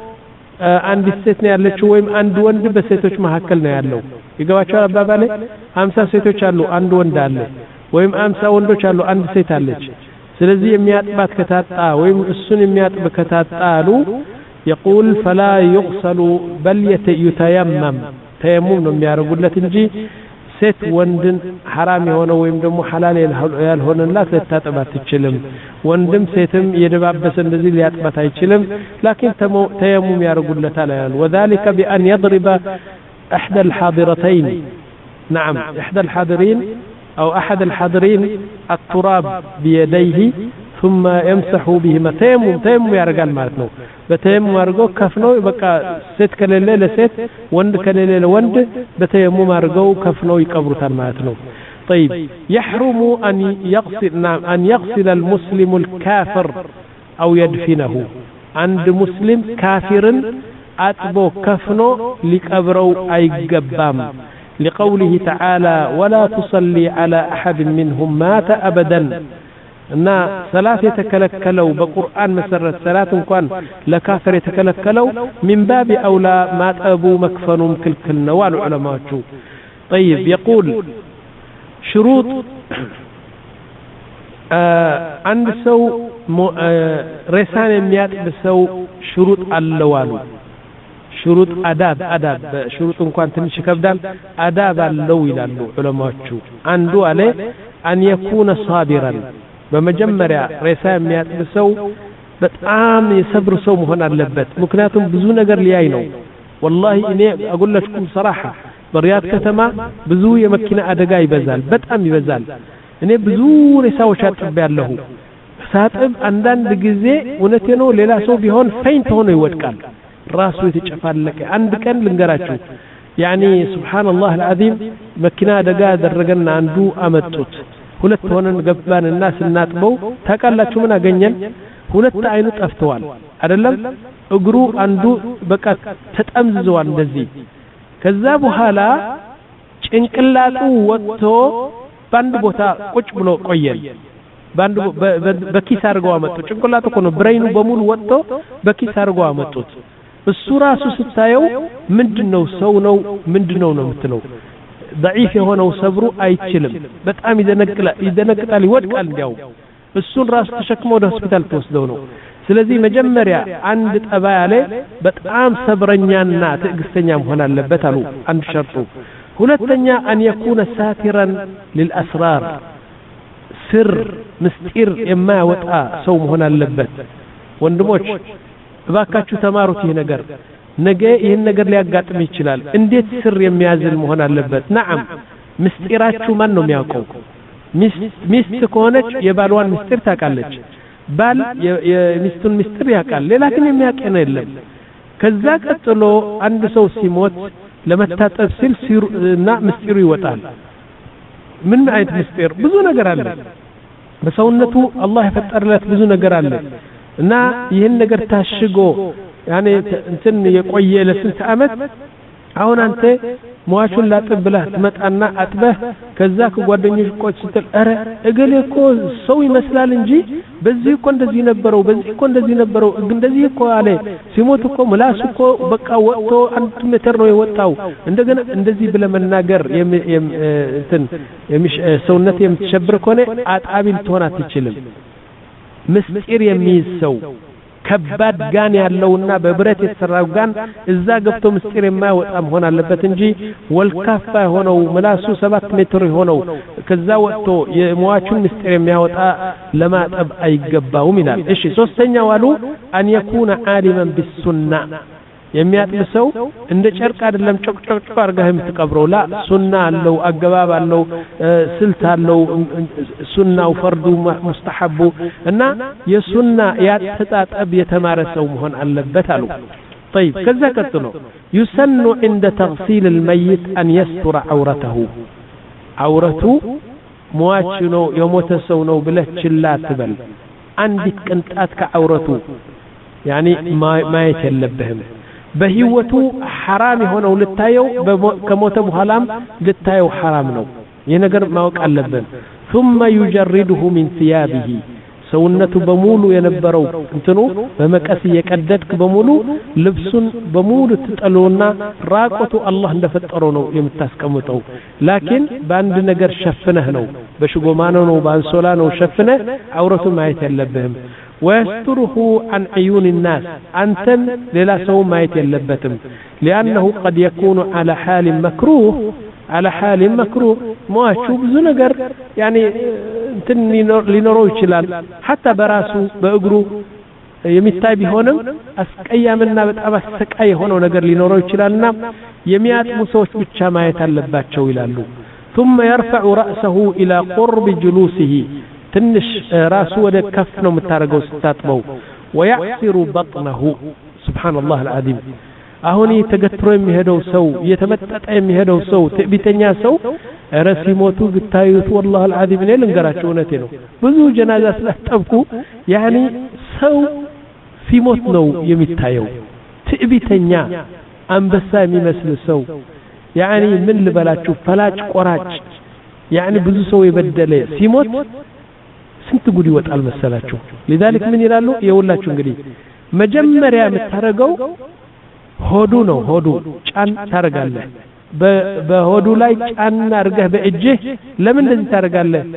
አንዲት ሴት ነው ያለችው ወይም አንድ ወንድ በሴቶች መካከል ነው ያለው ይገባቸዋል አባባሌ አምሳ ሴቶች አሉ አንድ ወንድ አለ ወይም አምሳ ወንዶች አሉ አንድ ሴት አለች ስለዚህ የሚያጥባት ከታጣ ወይም እሱን የሚያጥብ ከታጣ አሉ يقول فلا يغسل بل يتيمم ተየሙም ነው የሚያደርጉለት እንጂ ሴት ወንድን حرام የሆነ ወይም ደግሞ ሐላል ያልሆነላት ልታጥብ አትችልም ወንድም ሴትም የደባበሰ እንደዚህ ሊያጥባት አይችልም لكن ተየሙም ያደርጉለታል ያሉ وذلك بأن يضرب احدى الحاضرتين نعم احدى الحاضرين او احد الحاضرين التراب بيديه ثم يمسح بهما تيمم تيمم ያደርጋል ማለት ነው በተየሙም አድርገው ከፍነው በቃ ሴት ከሌለ ለሴት ወንድ ከሌለ ለወንድ በተየሙም አድርገው ከፍነው ይቀብሩታል ማለት ነው طيب يحرم ان يغسل نعم ان يغسل المسلم الكافر او يدفنه عند مسلم كافرن አጥቦ ከፍኖ ሊቀብረው አይገባም لقوله تعالى ولا تصلي على احد منهم مات ابدا እና ሰላት የተከለከለው በቁርአን መሰረት ሰላት እንኳን ለካፍር የተከለከለው من باب اولى ማጠቡ መክፈኑም ክልክል ነው አሉ ዑለማዎቹ طيب يقول شروط አንድ ሰው ሬሳን የሚያጥብሰው ሽሩጥ አለው አሉ ሽሩጥ አዳብ አዳብ ሽሩጥ እንኳን ትንሽ ይከብዳል አዳብ አለው ይላሉ ዑለማዎቹ አንዱ አለ አን يكون صابرا በመጀመሪያ ሬሳ የሚያጥብሰው በጣም የሰብር ሰው መሆን አለበት ምክንያቱም ብዙ ነገር ሊያይ ነው والله እኔ አጎላችሁም صراحه በሪያድ ከተማ ብዙ የመኪና አደጋ ይበዛል በጣም ይበዛል እኔ ብዙ ሬሳዎች አጥቤያለሁ ሳጥብ አንዳንድ ጊዜ እውነቴ ነው ሌላ ሰው ቢሆን ፈይንት ሆኖ ይወድቃል ራሱ የተጨፋለቀ አንድ ቀን ልንገራችሁ ያኒ ሱብሃንአላህ العظيم መኪና አደጋ ያደረገና አንዱ አመጡት ሁለት ሆነን ገባንና ስናጥበው ታቃላችሁ ምን አገኘን ሁለት አይኑ ጠፍተዋል አይደለም እግሩ አንዱ በቃ ተጠምዝዟል እንደዚህ ከዛ በኋላ ጭንቅላቱ ወጥቶ ባንድ ቦታ ቁጭ ብሎ ቆየን ባንድ በኪስ አርገው አመጡ ጭንቅላቱ እኮ ነው ብሬኑ በሙሉ ወጥቶ በኪስ አርገው አመጡት እሱ ራሱ ስታየው ምንድነው ሰው ነው ምንድነው ነው የምትለው ضعيف የሆነው ሰብሩ አይችልም በጣም ይደነቅላል ይደነቅጣል ይወድቃል እንዲያው እሱን ራሱ ተሸክሞ ወደ ሆስፒታል ተወስደው ነው ስለዚህ መጀመሪያ አንድ ጠባ ያለ በጣም ሰብረኛና ትዕግስተኛ መሆን አለበት አሉ አንድ ሸርጡ ሁለተኛ አን يكون ساترا للاسرار ስር ምስጢር የማያወጣ ሰው መሆን አለበት ወንድሞች እባካችሁ ተማሩት ይሄ ነገር ነገ ይሄን ነገር ሊያጋጥም ይችላል እንዴት ስር የሚያዝል መሆን አለበት نعم ምስጢራችሁ ማን ነው የሚያውቀው ሚስት ከሆነች የባሏን ምስጢር ታውቃለች ባል የሚስቱን ምስጢር ያውቃል ሌላ ግን የሚያውቅ ነው የለም ከዛ ቀጥሎ አንድ ሰው ሲሞት ለመታጠብ ሲል ሲሩና ምስጢሩ ይወጣል ምን አይነት ምስጢር ብዙ ነገር አለ በሰውነቱ አላህ የፈጠረለት ብዙ ነገር አለ እና ይሄን ነገር ታሽጎ ያኔ እንትን የቆየ ለስንት አመት አሁን አንተ ሟቹን ላጥብ ብለህ ትመጣና አጥበህ ከዛ ከጓደኞች ቆጥ ስትል አረ እገሌ እኮ ሰው ይመስላል እንጂ በዚህ እኮ እንደዚህ ነበረው በዚህ እኮ እንደዚህ ነበረው እንደዚህ እኮ አለ ሲሞት እኮ ምላስ እኮ በቃ ወጥቶ አንድ ሜትር ነው የወጣው እንደገና እንደዚህ ብለህ መናገር እንትን ሰውነት የምትሸብር ከሆነ አጣቢ ልትሆን አትችልም ምስጢር የሚይዝ ሰው ከባድ ጋን ያለውና በብረት የተሰራው ጋን እዛ ገብቶ ምስጢር የማይወጣ መሆን አለበት እንጂ ወልካፋ ሆነው ምላሱ ሰባት ሜትር ሆነው ከዛ ወጥቶ የሟቹን ምስጢር የሚያወጣ ለማጠብ አይገባውም ይላል እሺ ሶስተኛው አሉ አን يكون عالما بالسنه የሚያጥብሰው እንደ ጨርቅ አይደለም ጮቅ ጮቅ ጮቅ አርጋህ የምትቀብረው ላ ሱና አለው አገባብ አለው ስልት አለው ሱናው ፈርዱ ሙስተሐቡ እና የሱና ያተጣጠብ የተማረ ሰው መሆን አለበት አሉ طيب ከዛ ቀጥሎ يسن عند تغسيل الميت ان يستر عورته عورቱ ሟች ነው የሞተ ሰው ነው ብለህ ችላ ትበል አንዲት ቅንጣት ከዐውረቱ ያኒ ማየት የለብህም በህይወቱ حرام የሆነው ልታየው ከሞተ በኋላም ልታየው حرام ነው ይሄ ነገር ማወቅ አለብን ثم يجرده من ثيابه ሰውነቱ በሙሉ የነበረው እንትኑ በመቀስ የቀደድክ በሙሉ ልብሱን በሙሉ ትጠሉና ራቆቱ አላህ እንደፈጠረው ነው የምታስቀምጠው ላኪን በአንድ ነገር ሸፍነህ ነው በሽጎማኖ ነው በአንሶላ ነው ሸፍነህ ዐውረቱ ማየት የለብህም ويستره عن عيون الناس أنتن للا سو ما يتلبتم لأنه قد يكون على حال مكروه على حال مكروه ما شوف زنقر يعني انتن لنروي يشلال حتى براسو بأقرو የሚታይ ቢሆንም አስቀያምና በጣም አስቀያይ ሆኖ ነገር ሊኖረው ይችላልና የሚያጥሙ ሰዎች ብቻ ማየት አለባቸው ይላሉ ثم يرفع رأسه إلى قرب جلوسه ትንሽ ራሱ ወደ ከፍ ነው የምታረገው ስታጥበው ويعصر بطنه سبحان الله العظيم አሁን ተገትሮ የሚሄደው ሰው የተመጠጠ የሚሄደው ሰው ትዕቢተኛ ሰው ረሲሞቱ ግታዩት والله العظيم እኔ ልንገራችሁ እውነቴ ነው ብዙ ጀናዛ ስላጠብኩ ያኒ ሰው ሲሞት ነው የሚታየው ትዕቢተኛ አንበሳ የሚመስል ሰው ያኒ ምን ልበላችሁ ፈላጭ ቆራጭ ያኒ ብዙ ሰው የበደለ ሲሞት ስንት ጉድ ይወጣል መሰላችሁ لذلك ምን ይላሉ የውላችሁ እንግዲህ መጀመሪያ የምታረገው ሆዱ ነው ሆዱ ጫን ታረጋለህ በሆዱ ላይ ጫን አርገህ በእጅህ ለምን እንደዚህ ታረጋለህ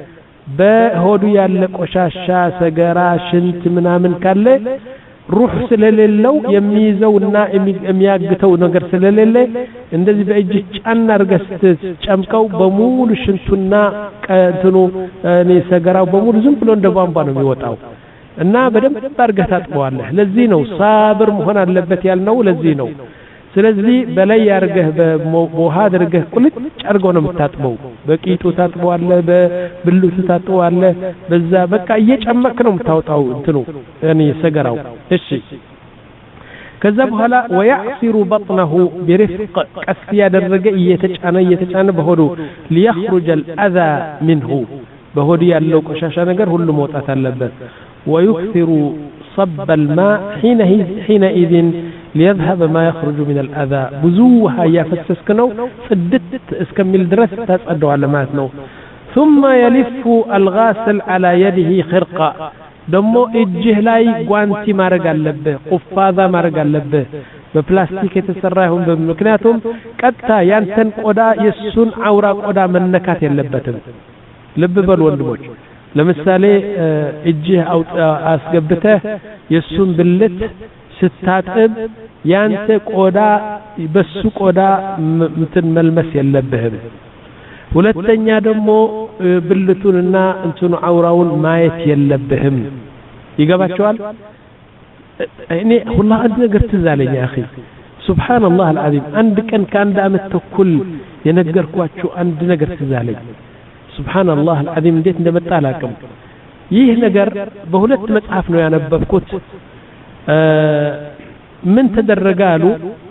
በሆዱ ያለ ቆሻሻ ሰገራ ሽንት ምናምን ካለ ሩህ ስለሌለው የሚይዘውና የሚያግተው ነገር ስለሌለ እንደዚህ በእጅ ጫና አርገስ ጨምቀው በሙሉ ሽንቱና ቀንትኑ እኔ ሰገራው በሙሉ ዝም ብሎ እንደ ቧንቧ ነው የሚወጣው እና በደንብ አርገህ ታጥበዋለህ ለዚህ ነው ሳብር መሆን አለበት ያልነው ለዚህ ነው ስለዚህ በላይ ያርገህ በውሃ አድርገህ ቁልጭ አርገው ነው የምታጥበው በቂጡ ታጥበዋለህ በብልቱ ታጥበዋለህ በዛ በቃ እየጨመክ ነው የምታወጣው እንትኑ እኔ ሰገራው እሺ ከዛ በኋላ ويعصر بطنه برفق ቀስ ያደረገ እየተጫነ እየተጫነ በሆዱ ليخرج الاذى منه በሆዱ ያለው ቆሻሻ ነገር ሁሉ መውጣት አለበት ويكثر صب الماء حين حينئذ ليذهب ما يخرج من الأذى بزوها يفسسك نو صدت اسكمل درس تصدوا على ماتنو ثم يلف الغاسل على يده خرقة دمو اجه لاي غوانتي مارق اللبه قفاذا مارق اللبه ببلاستيك يتسراهم بمكناتهم قدتا يانتن قدا يسون عورا قدا منكات يلبتم لب بالوندموش ለምሳሌ እጅህ አስገብተህ የሱን ብልት ስታጥብ ያንተ ቆዳ በሱ ቆዳ እንትን መልመስ የለብህም ሁለተኛ ደግሞ ብልቱንና እንትኑ አውራውን ማየት የለብህም ይገባቸዋል እኔ ሁላ አንድ ነገር ትዛለኝ አኺ ሱብሃንአላህ አልዓዚም አንድ ቀን ከአንድ አመት ተኩል የነገርኳችሁ አንድ ነገር ትዛለኝ سبحان الله العظيم እንዴት እንደመጣ አላቅም ይህ ነገር በሁለት መጽሐፍ ነው ያነበብኩት ምን ተደረጋሉ